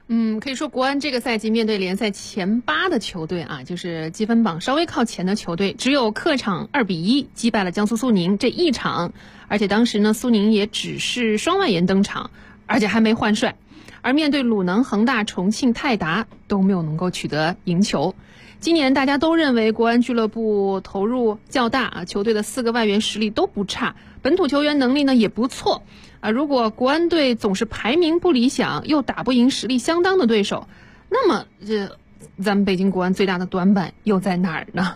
可以说国安这个赛季面对联赛前8的球队啊，就是积分榜稍微靠前的球队，只有客场2-1击败了江苏苏宁这一场，而且当时呢，苏宁也只是双外援登场，而且还没换帅。而面对鲁能、恒大、重庆泰达都没有能够取得赢球。今年大家都认为国安俱乐部投入较大啊，球队的4个外援实力都不差，本土球员能力呢也不错啊。如果国安队总是排名不理想，又打不赢实力相当的对手，那么咱们北京国安最大的短板又在哪儿呢？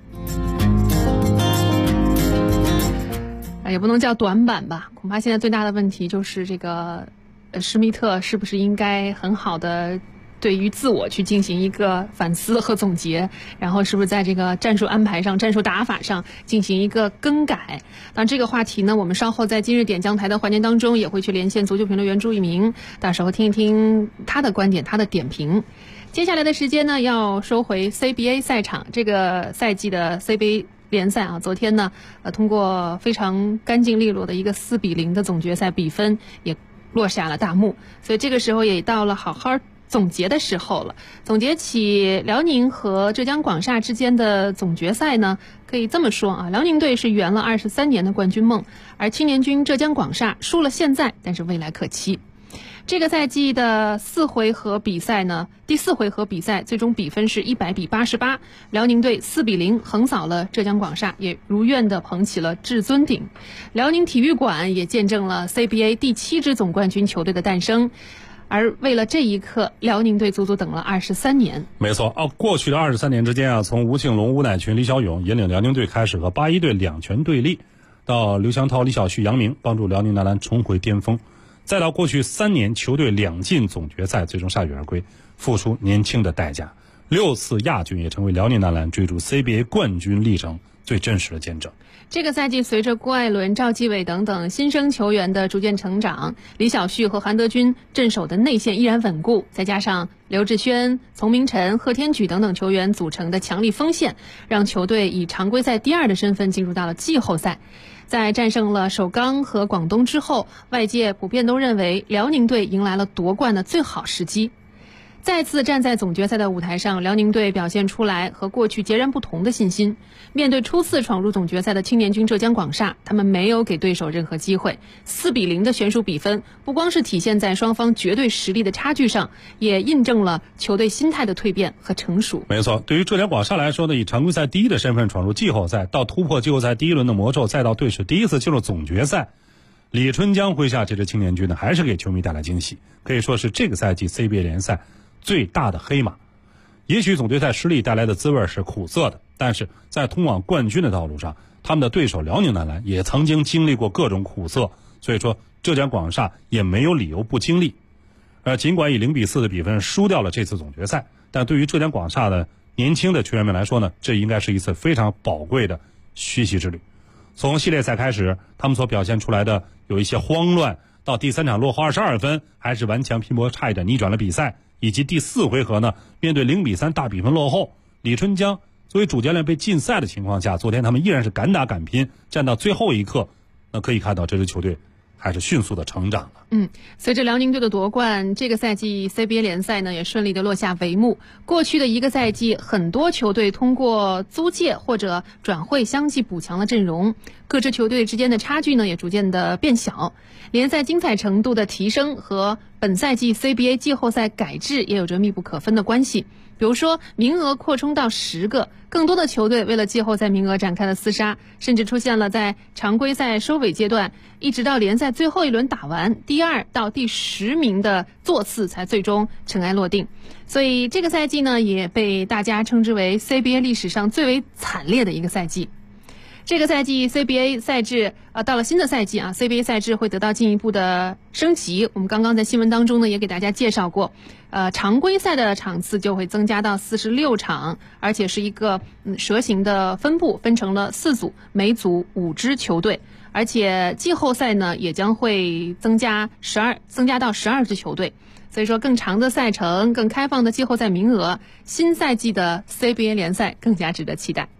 也不能叫短板吧，恐怕现在最大的问题就是这个施密特是不是应该很好的对于自我去进行一个反思和总结，然后是不是在这个战术安排上、战术打法上进行一个更改。当然这个话题呢，我们稍后在今日点将台的环节当中也会去连线足球评论员朱一鸣，到时候听一听他的观点、他的点评。接下来的时间呢，要收回 CBA 赛场，这个赛季的 CBA 联赛啊，昨天呢，通过非常干净利落的一个4-0的总决赛比分也落下了大幕，所以这个时候也到了好好总结的时候了。总结起辽宁和浙江广厦之间的总决赛呢，可以这么说啊，辽宁队是圆了23年的冠军梦，而青年军浙江广厦输了现在，但是未来可期。这个赛季的4回合比赛呢，第4回合比赛最终比分是100-88，辽宁队4-0横扫了浙江广厦，也如愿的捧起了至尊顶。辽宁体育馆也见证了 CBA 第7支总冠军球队的诞生。而为了这一刻，辽宁队足足等了23年。 没错过去的23年之间啊，从吴庆龙、吴乃群、李小勇引领辽宁队开始和81队两权对立，到刘翔涛、李晓旭、杨明帮助辽宁男篮重回巅峰，再到过去3年球队2进总决赛最终铩羽而归，付出年轻的代价，6次亚军也成为辽宁男篮追逐 CBA 冠军历程最真实的见证。 这个赛季随着郭艾伦、赵继伟等等新生球员的逐渐成长，李晓旭和韩德君镇守的内线依然稳固，再加上刘志轩、丛明晨、贺天举等等球员组成的强力锋线，让球队以常规赛第2的身份进入到了季后赛。在战胜了首钢和广东之后，外界普遍都认为辽宁队迎来了夺冠的最好时机。再次站在总决赛的舞台上，辽宁队表现出来和过去截然不同的信心。面对初次闯入总决赛的青年军浙江广厦，他们没有给对手任何机会。4-0的悬殊比分不光是体现在双方绝对实力的差距上，也印证了球队心态的蜕变和成熟。 没错，对于浙江广厦来说呢，以常规赛第1的身份闯入季后赛，到突破季后赛第1轮的魔咒，再到队史第1次进入总决赛，李春江麾下这支青年军呢，还是给球迷带来惊喜，可以说是这个赛季 CBA 联赛最大的黑马。也许总决赛失利带来的滋味是苦涩的，但是在通往冠军的道路上，他们的对手辽宁男篮也曾经经历过各种苦涩，所以说浙江广厦也没有理由不经历。尽管以0-4的比分输掉了这次总决赛，但对于浙江广厦的年轻的球员们来说呢，这应该是一次非常宝贵的学习之旅。从系列赛开始，他们所表现出来的有一些慌乱，到第3场落后22分，还是顽强拼搏，差一点逆转了比赛，以及第4回合呢，面对0-3大比分落后，李春江作为主教练被禁赛的情况下，昨天他们依然是敢打敢拼，站到最后一刻，那可以看到这支球队还是迅速的成长了。 随着辽宁队的夺冠，这个赛季 CBA 联赛呢也顺利的落下帷幕。过去的1个赛季，很多球队通过租借或者转会相继补强了阵容，各支球队之间的差距呢也逐渐的变小。联赛精彩程度的提升和本赛季 CBA 季后赛改制也有着密不可分的关系。比如说名额扩充到10个，更多的球队为了季后赛名额展开了厮杀，甚至出现了在常规赛收尾阶段，一直到联赛最后一轮打完，第2到第10名的座次才最终尘埃落定。所以这个赛季呢，也被大家称之为 CBA 历史上最为惨烈的一个赛季。这个赛季 CBA 赛制到了新的赛季，CBA 赛制会得到进一步的升级。我们刚刚在新闻当中呢也给大家介绍过，常规赛的场次就会增加到46场，而且是一个蛇形的分布，分成了4组，每组5支球队。而且季后赛呢也将会增加到12支球队。所以说更长的赛程，更开放的季后赛名额，新赛季的 CBA 联赛更加值得期待。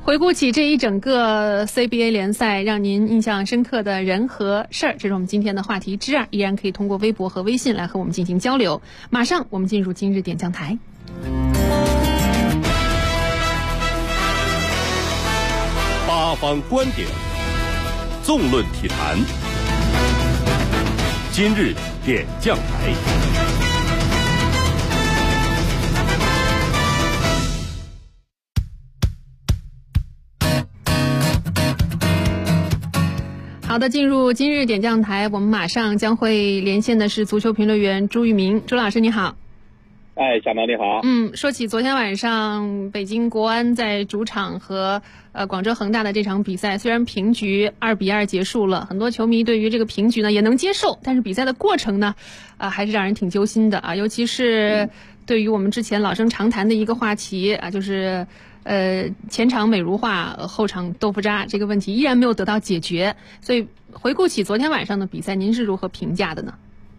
回顾起这一整个 CBA 联赛，让您印象深刻的人和事儿，这是我们今天的话题之二，依然可以通过微博和微信来和我们进行交流。马上我们进入今日点将台。 八方观点，纵论体坛，今日点将台。 好的，进入今日点将台，我们马上将会连线的是足球评论员朱玉明。朱老师你好。 小苗你好。 说起昨天晚上北京国安在主场和广州恒大的这场比赛，虽然平局2-2结束了，很多球迷对于这个平局呢也能接受，但是比赛的过程呢还是让人挺揪心的啊，尤其是对于我们之前老生常谈的一个话题啊，就是前场美如画，后场豆腐渣，这个问题依然没有得到解决。所以回顾起昨天晚上的比赛，您是如何评价的呢？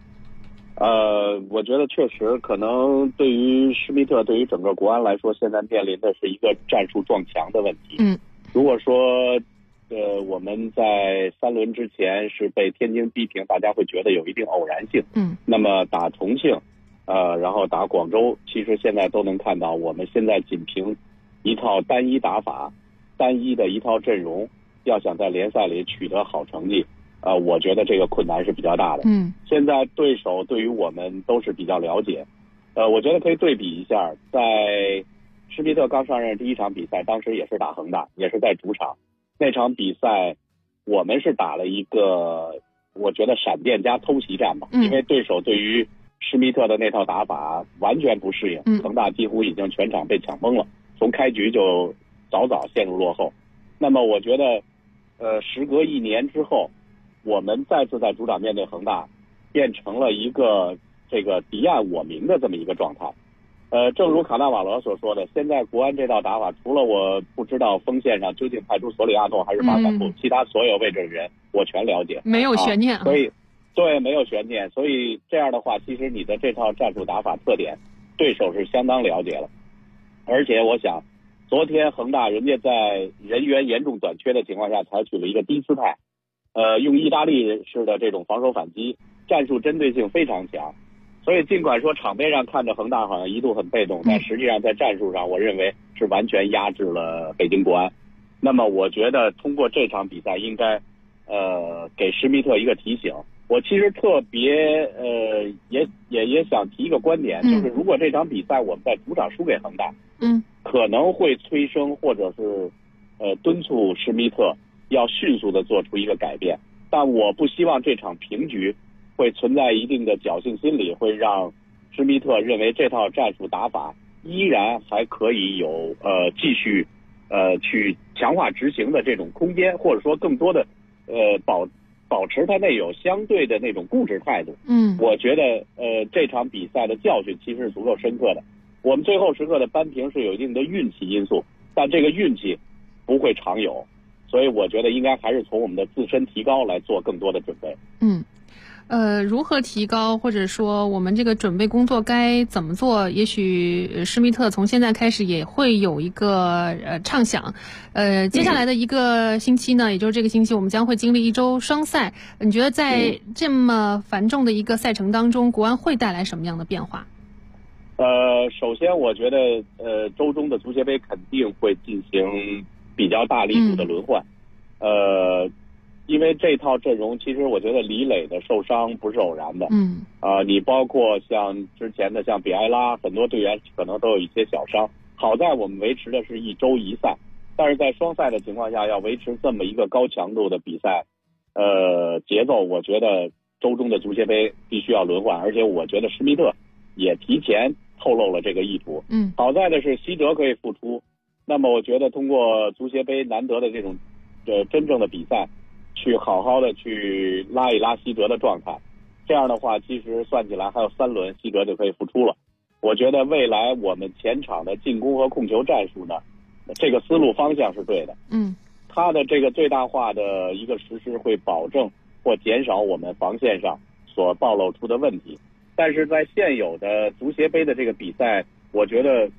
我觉得确实可能对于施密特，对于整个国安来说，现在面临的是一个战术撞墙的问题。如果说我们在3轮之前是被天津逼平，大家会觉得有一定偶然性。那么打重庆，然后打广州，其实现在都能看到，我们现在仅凭一套单一打法、单一的一套阵容，要想在联赛里取得好成绩，我觉得这个困难是比较大的。现在对手对于我们都是比较了解，我觉得可以对比一下，在施密特刚上任第一场比赛，当时也是打恒大，也是在主场，那场比赛我们是打了一个我觉得闪电加偷袭战吧，因为对手对于施密特的那套打法完全不适应，恒大几乎已经全场被抢崩了，从开局就早陷入落后。那么我觉得时隔1年之后，我们再次在主场面对恒大，变成了一个这个敌暗我明的这么一个状态。正如卡纳瓦罗所说的，现在国安这套打法，除了我不知道锋线上究竟派出索里亚诺还是马坎布，其他所有位置的人我全了解， 没有悬念。 所以对，没有悬念。所以这样的话，其实你的这套战术打法特点，对手是相当了解了。而且我想，昨天恒大人家在人员严重短缺的情况下，采取了一个低姿态，用意大利式的这种防守反击，战术针对性非常强。所以尽管说场面上看着恒大好像一度很被动，但实际上在战术上我认为是完全压制了北京国安。那么我觉得通过这场比赛应该给施密特一个提醒。我其实特别也想提一个观点，就是如果这场比赛我们在主场输给恒大，可能会催生或者是敦促施密特要迅速的做出一个改变。但我不希望这场平局会存在一定的侥幸心理，会让施密特认为这套战术打法依然还可以有继续去强化执行的这种空间，或者说更多的保持他那有相对的那种固执态度。我觉得这场比赛的教训其实是足够深刻的。我们最后时刻的扳平是有一定的运气因素，但这个运气不会常有，所以我觉得应该还是从我们的自身提高来做更多的准备。 如何提高，或者说我们这个准备工作该怎么做？也许施密特从现在开始也会有一个畅想。接下来的一个星期呢，也就是这个星期，我们将会经历1周双赛。你觉得在这么繁重的一个赛程当中，国安会带来什么样的变化？ 首先我觉得周中的足协杯肯定会进行比较大力度的轮换。因为这套阵容其实我觉得李磊的受伤不是偶然的。你包括像之前的像比埃拉，很多队员可能都有一些小伤。好在我们维持的是1周1赛，但是在双赛的情况下要维持这么一个高强度的比赛节奏，我觉得周中的足协杯必须要轮换，而且我觉得施密特也提前透露了这个意图。好在的是西哲可以复出，那么我觉得通过足协杯难得的这种真正的比赛，去好好的去拉一拉西哲的状态，这样的话其实算起来还有3轮西哲就可以复出了。我觉得未来我们前场的进攻和控球战术呢，这个思路方向是对的。它的这个最大化的一个实施会保证或减少我们防线上所暴露出的问题。但是在现有的足协杯的这个比赛，我觉得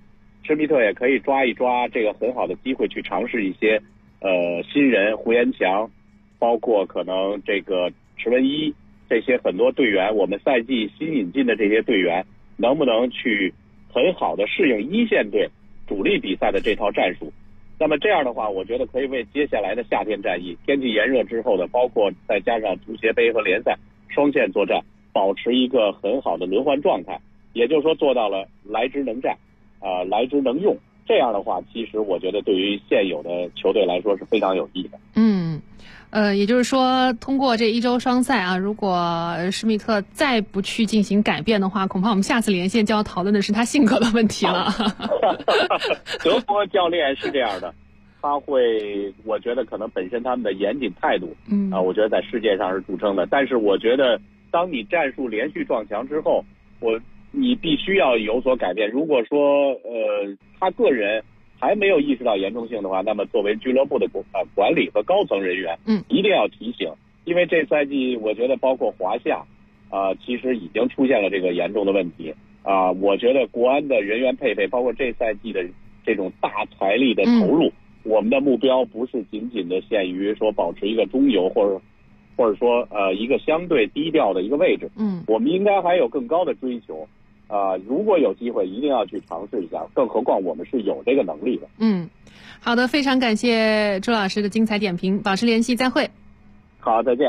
施密特也可以抓一抓这个很好的机会去尝试一些新人，胡延强，包括可能这个池文一这些很多队员，我们赛季新引进的这些队员，能不能去很好的适应一线队主力比赛的这套战术？那么这样的话，我觉得可以为接下来的夏天战役，天气炎热之后的，包括再加上足协杯和联赛双线作战，保持一个很好的轮换状态，也就是说做到了来之能战，来之能用。这样的话，其实我觉得对于现有的球队来说是非常有益的。 也就是说，通过这一周双赛啊，如果施密特再不去进行改变的话，恐怕我们下次连线就要讨论的是他性格的问题了。 德国教练是这样的，他会，我觉得可能本身他们的严谨态度，我觉得在世界上是著称的。但是我觉得，当你战术连续撞墙之后，你必须要有所改变。如果说他个人还没有意识到严重性的话，那么作为俱乐部的管理和高层人员，一定要提醒，因为这赛季我觉得包括华夏其实已经出现了这个严重的问题我觉得国安的人员配备，包括这赛季的这种大财力的投入，我们的目标不是仅仅的限于说保持一个中游或者说一个相对低调的一个位置，我们应该还有更高的追求。如果有机会一定要去尝试一下，更何况我们是有这个能力的。 好的，非常感谢朱老师的精彩点评，保持联系，再会。 好，再见。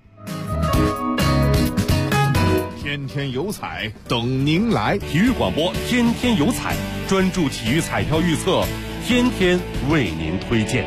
天天有彩等您来，体育广播天天有彩，专注体育彩票预测，天天为您推荐。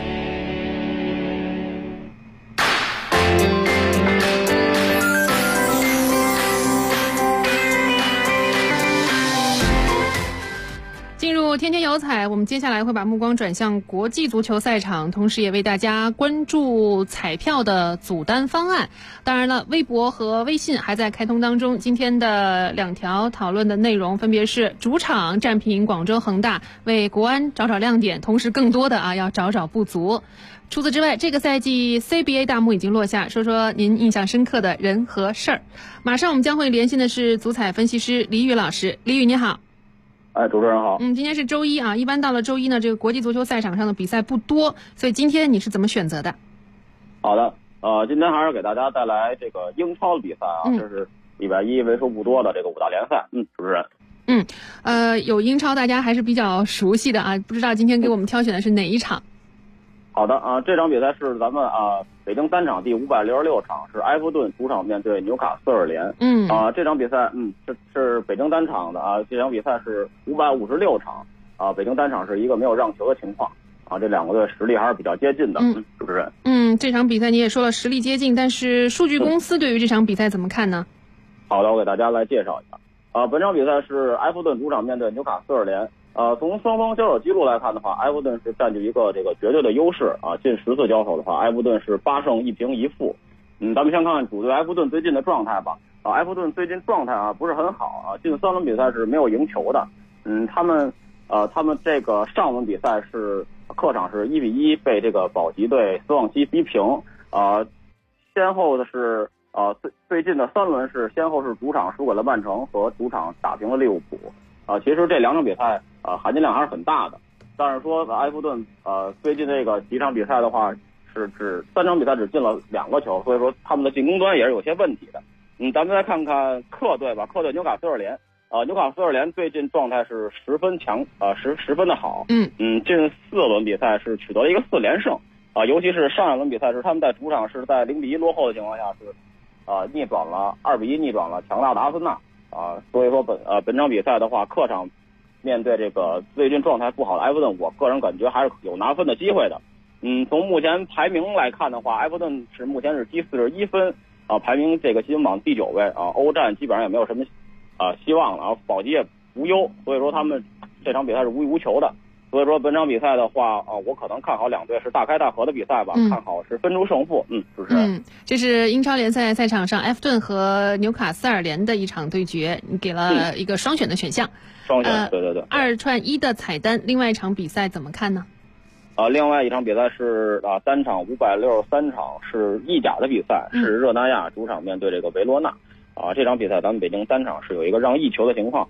进入天天有彩，我们接下来会把目光转向国际足球赛场，同时也为大家关注彩票的组单方案。当然了，微博和微信还在开通当中。今天的2条讨论的内容分别是主场战平广州恒大，为国安找亮点，同时更多的要找不足。除此之外，这个赛季 CBA 大幕已经落下，说说您印象深刻的人和事儿。马上我们将会连线的是足彩分析师李宇老师。李宇你好。 主持人好。 今天是周一啊，一般到了周一呢，这个国际足球赛场上的比赛不多，所以今天你是怎么选择的？ 好的，今天还是给大家带来这个英超的比赛这是礼拜一为数不多的这个5大联赛。主持人。 有英超大家还是比较熟悉的啊，不知道今天给我们挑选的是哪一场？ 好的这场比赛是咱们北京单场第566场，是埃弗顿主场面对纽卡斯尔联。这场比赛是北京单场的这场比赛是556场北京单场是一个没有让球的情况这两个队实力还是比较接近的。主持人。 这场比赛你也说了实力接近，但是数据公司对于这场比赛怎么看呢？ 好的，我给大家来介绍一下本场比赛是埃弗顿主场面对纽卡斯尔联。从双方交手记录来看的话，埃弗顿是占据一个这个绝对的优势近10次交手的话，埃弗顿是8胜1平1负。咱们先看看主队埃弗顿最近的状态吧。埃弗顿最近状态不是很好近3轮比赛是没有赢球的。他们这个上轮比赛是客场是1-1被这个保级队斯旺西逼平。先后的是最近的3轮是先后是主场输给了曼城和主场打平了利物浦。其实这2场比赛含金量还是很大的，但是说埃弗顿最近这个几场比赛的话是3场比赛只进了2个球，所以说他们的进攻端也是有些问题的。咱们再看看客队吧，客队纽卡斯尔联。纽卡斯尔联最近状态是十分强十分的好。近4轮比赛是取得了一个4连胜尤其是上2轮比赛是他们在主场是在0-1落后的情况下是逆转了2-1逆转了强大的阿森纳所以说本场比赛的话，客场面对这个最近状态不好的埃弗顿，我个人感觉还是有拿分的机会的。从目前排名来看的话，埃弗顿是目前是积41分排名这个积分榜第9位欧战基本上也没有什么希望了保级也无忧，所以说他们这场比赛是无欲无求的。所以说本场比赛的话我可能看好2队是大开大合的比赛吧，看好是分出胜负。主持人。 这是英超联赛赛场上埃弗顿和纽卡斯尔联的一场对决，你给了一个双选的选项。 双选，对。 2串1的彩单，另外一场比赛怎么看呢？ 另外一场比赛是单场563场是意甲的比赛，是热那亚主场面对这个维罗纳这场比赛咱们北京单场是有一个让1球的情况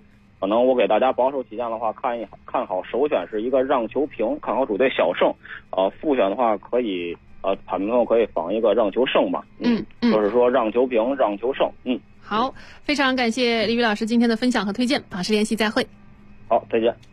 可能我给大家保守起见的话，看好首选是一个让球平，看好主队小胜。复选的话可以坦明后可以仿一个让球胜吧。就是说让球平，让球胜。 好，非常感谢李宇老师今天的分享和推荐，法师联系再会。 好，再见。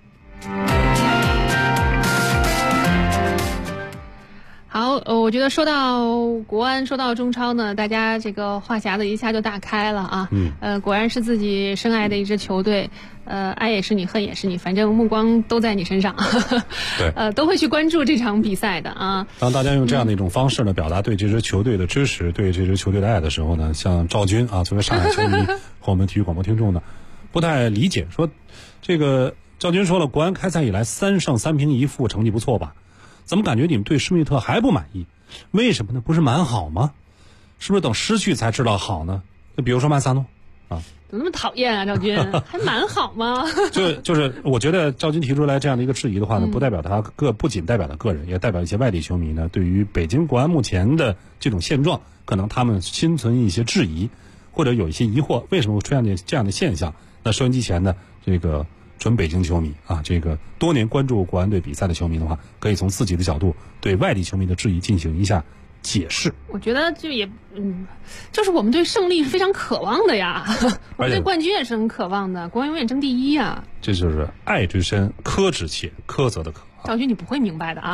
好，我觉得说到国安，说到中超呢，大家这个话匣子一下就打开了啊。果然是自己深爱的一支球队，爱也是你，恨也是你，反正目光都在你身上。对，都会去关注这场比赛的啊。 当大家用这样的一种方式呢，表达对这支球队的支持，对这支球队的爱的时候呢，像赵军啊，作为上海球迷和我们体育广播听众呢，不太理解，说这个赵军说了，国安开赛以来3胜3平1负，成绩不错吧？怎么感觉你们对施密特还不满意？为什么呢？不是蛮好吗？是不是等失去才知道好呢？就比如说曼萨诺啊， 怎么那么讨厌啊，赵军？还蛮好吗？ 就是我觉得赵军提出来这样的一个质疑的话呢，不仅代表他个人，也代表一些外地球迷呢，对于北京国安目前的这种现状，可能他们心存一些质疑，或者有一些疑惑，为什么会出现这样的现象？那收音机前的这个纯北京球迷啊，这个多年关注国安队比赛的球迷的话，可以从自己的角度对外地球迷的质疑进行一下解释。 我觉得就是我们对胜利是非常渴望的呀，我们对冠军也是很渴望的，国安永远争第一呀。 这就是爱之深，苛之切，苛责的苛。 赵军，你不会明白的啊。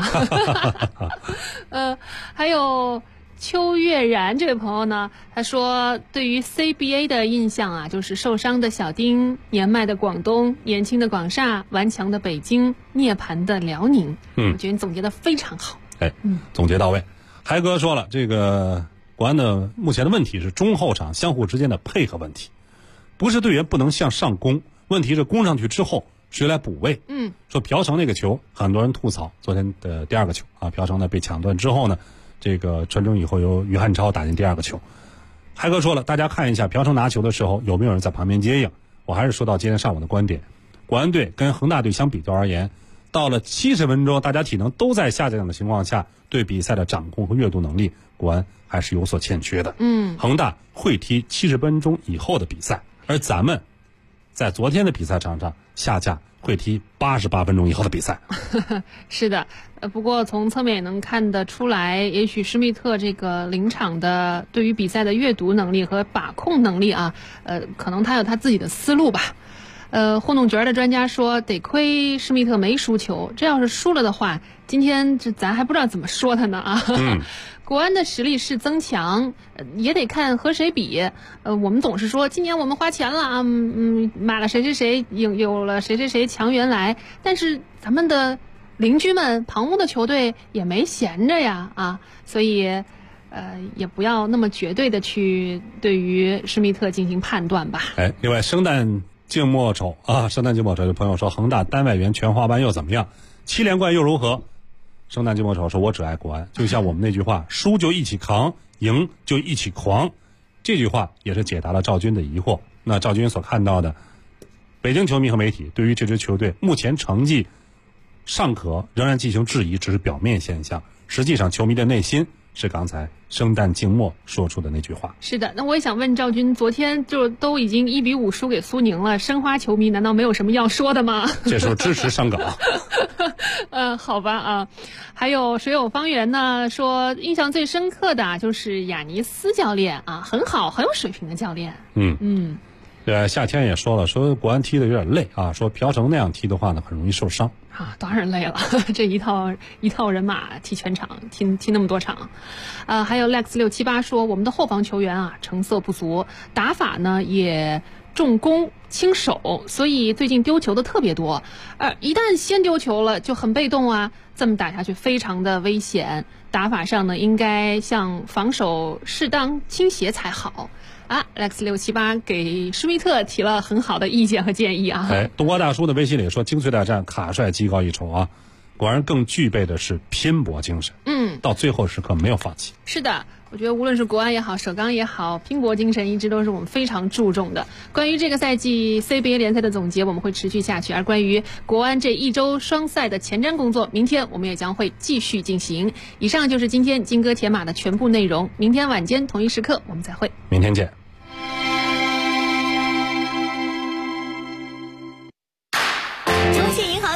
还有邱月然这位朋友呢，他说对于 CBA 的印象啊，就是受伤的小丁，年迈的广东，年轻的广厦，顽强的北京，涅槃的辽宁。我觉得你总结的非常好。 总结到位。海哥说了，这个国安的目前的问题是中后场相互之间的配合问题，不是队员不能向上攻，问题是攻上去之后谁来补位。说朴成那个球，很多人吐槽，昨天的第2个球啊，朴成呢被抢断之后呢，这个传中以后由于汉超打进第2个球。海哥说了，大家看一下朴成拿球的时候有没有人在旁边接应。我还是说到今天上午的观点，国安队跟恒大队相比较而言，到了70分钟大家体能都在下降的情况下，对比赛的掌控和阅读能力，国安还是有所欠缺的。恒大会踢70分钟以后的比赛，而咱们在昨天的比赛场上下架会踢88分钟以后的比赛。 是的，不过从侧面也能看得出来，也许施密特这个临场的对于比赛的阅读能力和把控能力啊，可能他有他自己的思路吧。糊弄角的专家说，得亏施密特没输球，这要是输了的话，今天咱还不知道怎么说他呢啊。国安的实力是增强，也得看和谁比。我们总是说今年我们花钱了啊，买了谁谁谁，有了谁谁谁强援来，但是咱们的邻居们旁屋的球队也没闲着呀啊，所以也不要那么绝对的去对于施密特进行判断吧。 另外圣诞静默丑啊，圣诞静默丑有朋友说恒大单外援全华班又怎么样？7连冠又如何？圣诞静默丑说，我只爱国安，就像我们那句话，输就一起扛，赢就一起狂。这句话也是解答了赵军的疑惑。那赵军所看到的，北京球迷和媒体对于这支球队目前成绩尚可仍然进行质疑，只是表面现象。实际上，球迷的内心是刚才生旦净末说出的那句话。 是的，那我也想问赵军，昨天就都已经1比5输给苏宁了，申花球迷难道没有什么要说的吗？ 这时候支持上岗。 好吧啊。还有水友方圆呢说，印象最深刻的就是亚尼斯教练啊，很好，很有水平的教练。 夏天也说了，说国安踢的有点累啊，说朴成那样踢的话呢，很容易受伤啊，当然累了，这一套人马踢全场，踢那么多场。还有 Lex678 说，我们的后防球员啊成色不足，打法呢也重攻轻守，所以最近丢球的特别多。一旦先丢球了就很被动啊，这么打下去非常的危险。打法上呢，应该向防守适当倾斜才好。Lex678 给施密特提了很好的意见和建议啊。 东瓜大叔的微信里说，精髓大战卡帅技高一筹啊，果然更具备的是拼搏精神。到最后时刻没有放弃。 是的，我觉得无论是国安也好，首钢也好，拼搏精神一直都是我们非常注重的。关于这个赛季 CBA 联赛的总结，我们会持续下去，而关于国安这一周双赛的前瞻工作，明天我们也将会继续进行。以上就是今天金戈铁马的全部内容，明天晚间同一时刻我们再会。 明天见。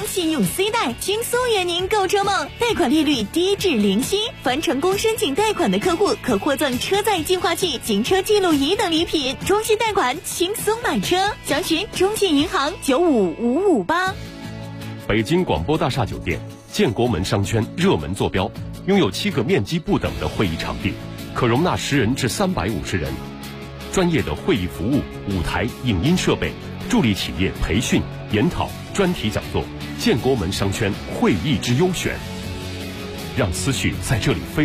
信用 C 贷，轻松圆您购车梦。贷款利率低至零息，凡成功申请贷款的客户可获赠车载净化器、行车记录仪等礼品。中信贷款，轻松买车。详询中信银行95558。 北京广播大厦酒店建国门商圈热门坐标，拥有7个面积不等的会议场地，可容纳10人至350人。专业的会议服务、舞台、影音设备，助力企业培训、研讨、专题讲座。建国门商圈会议之优选，让思绪在这里飞。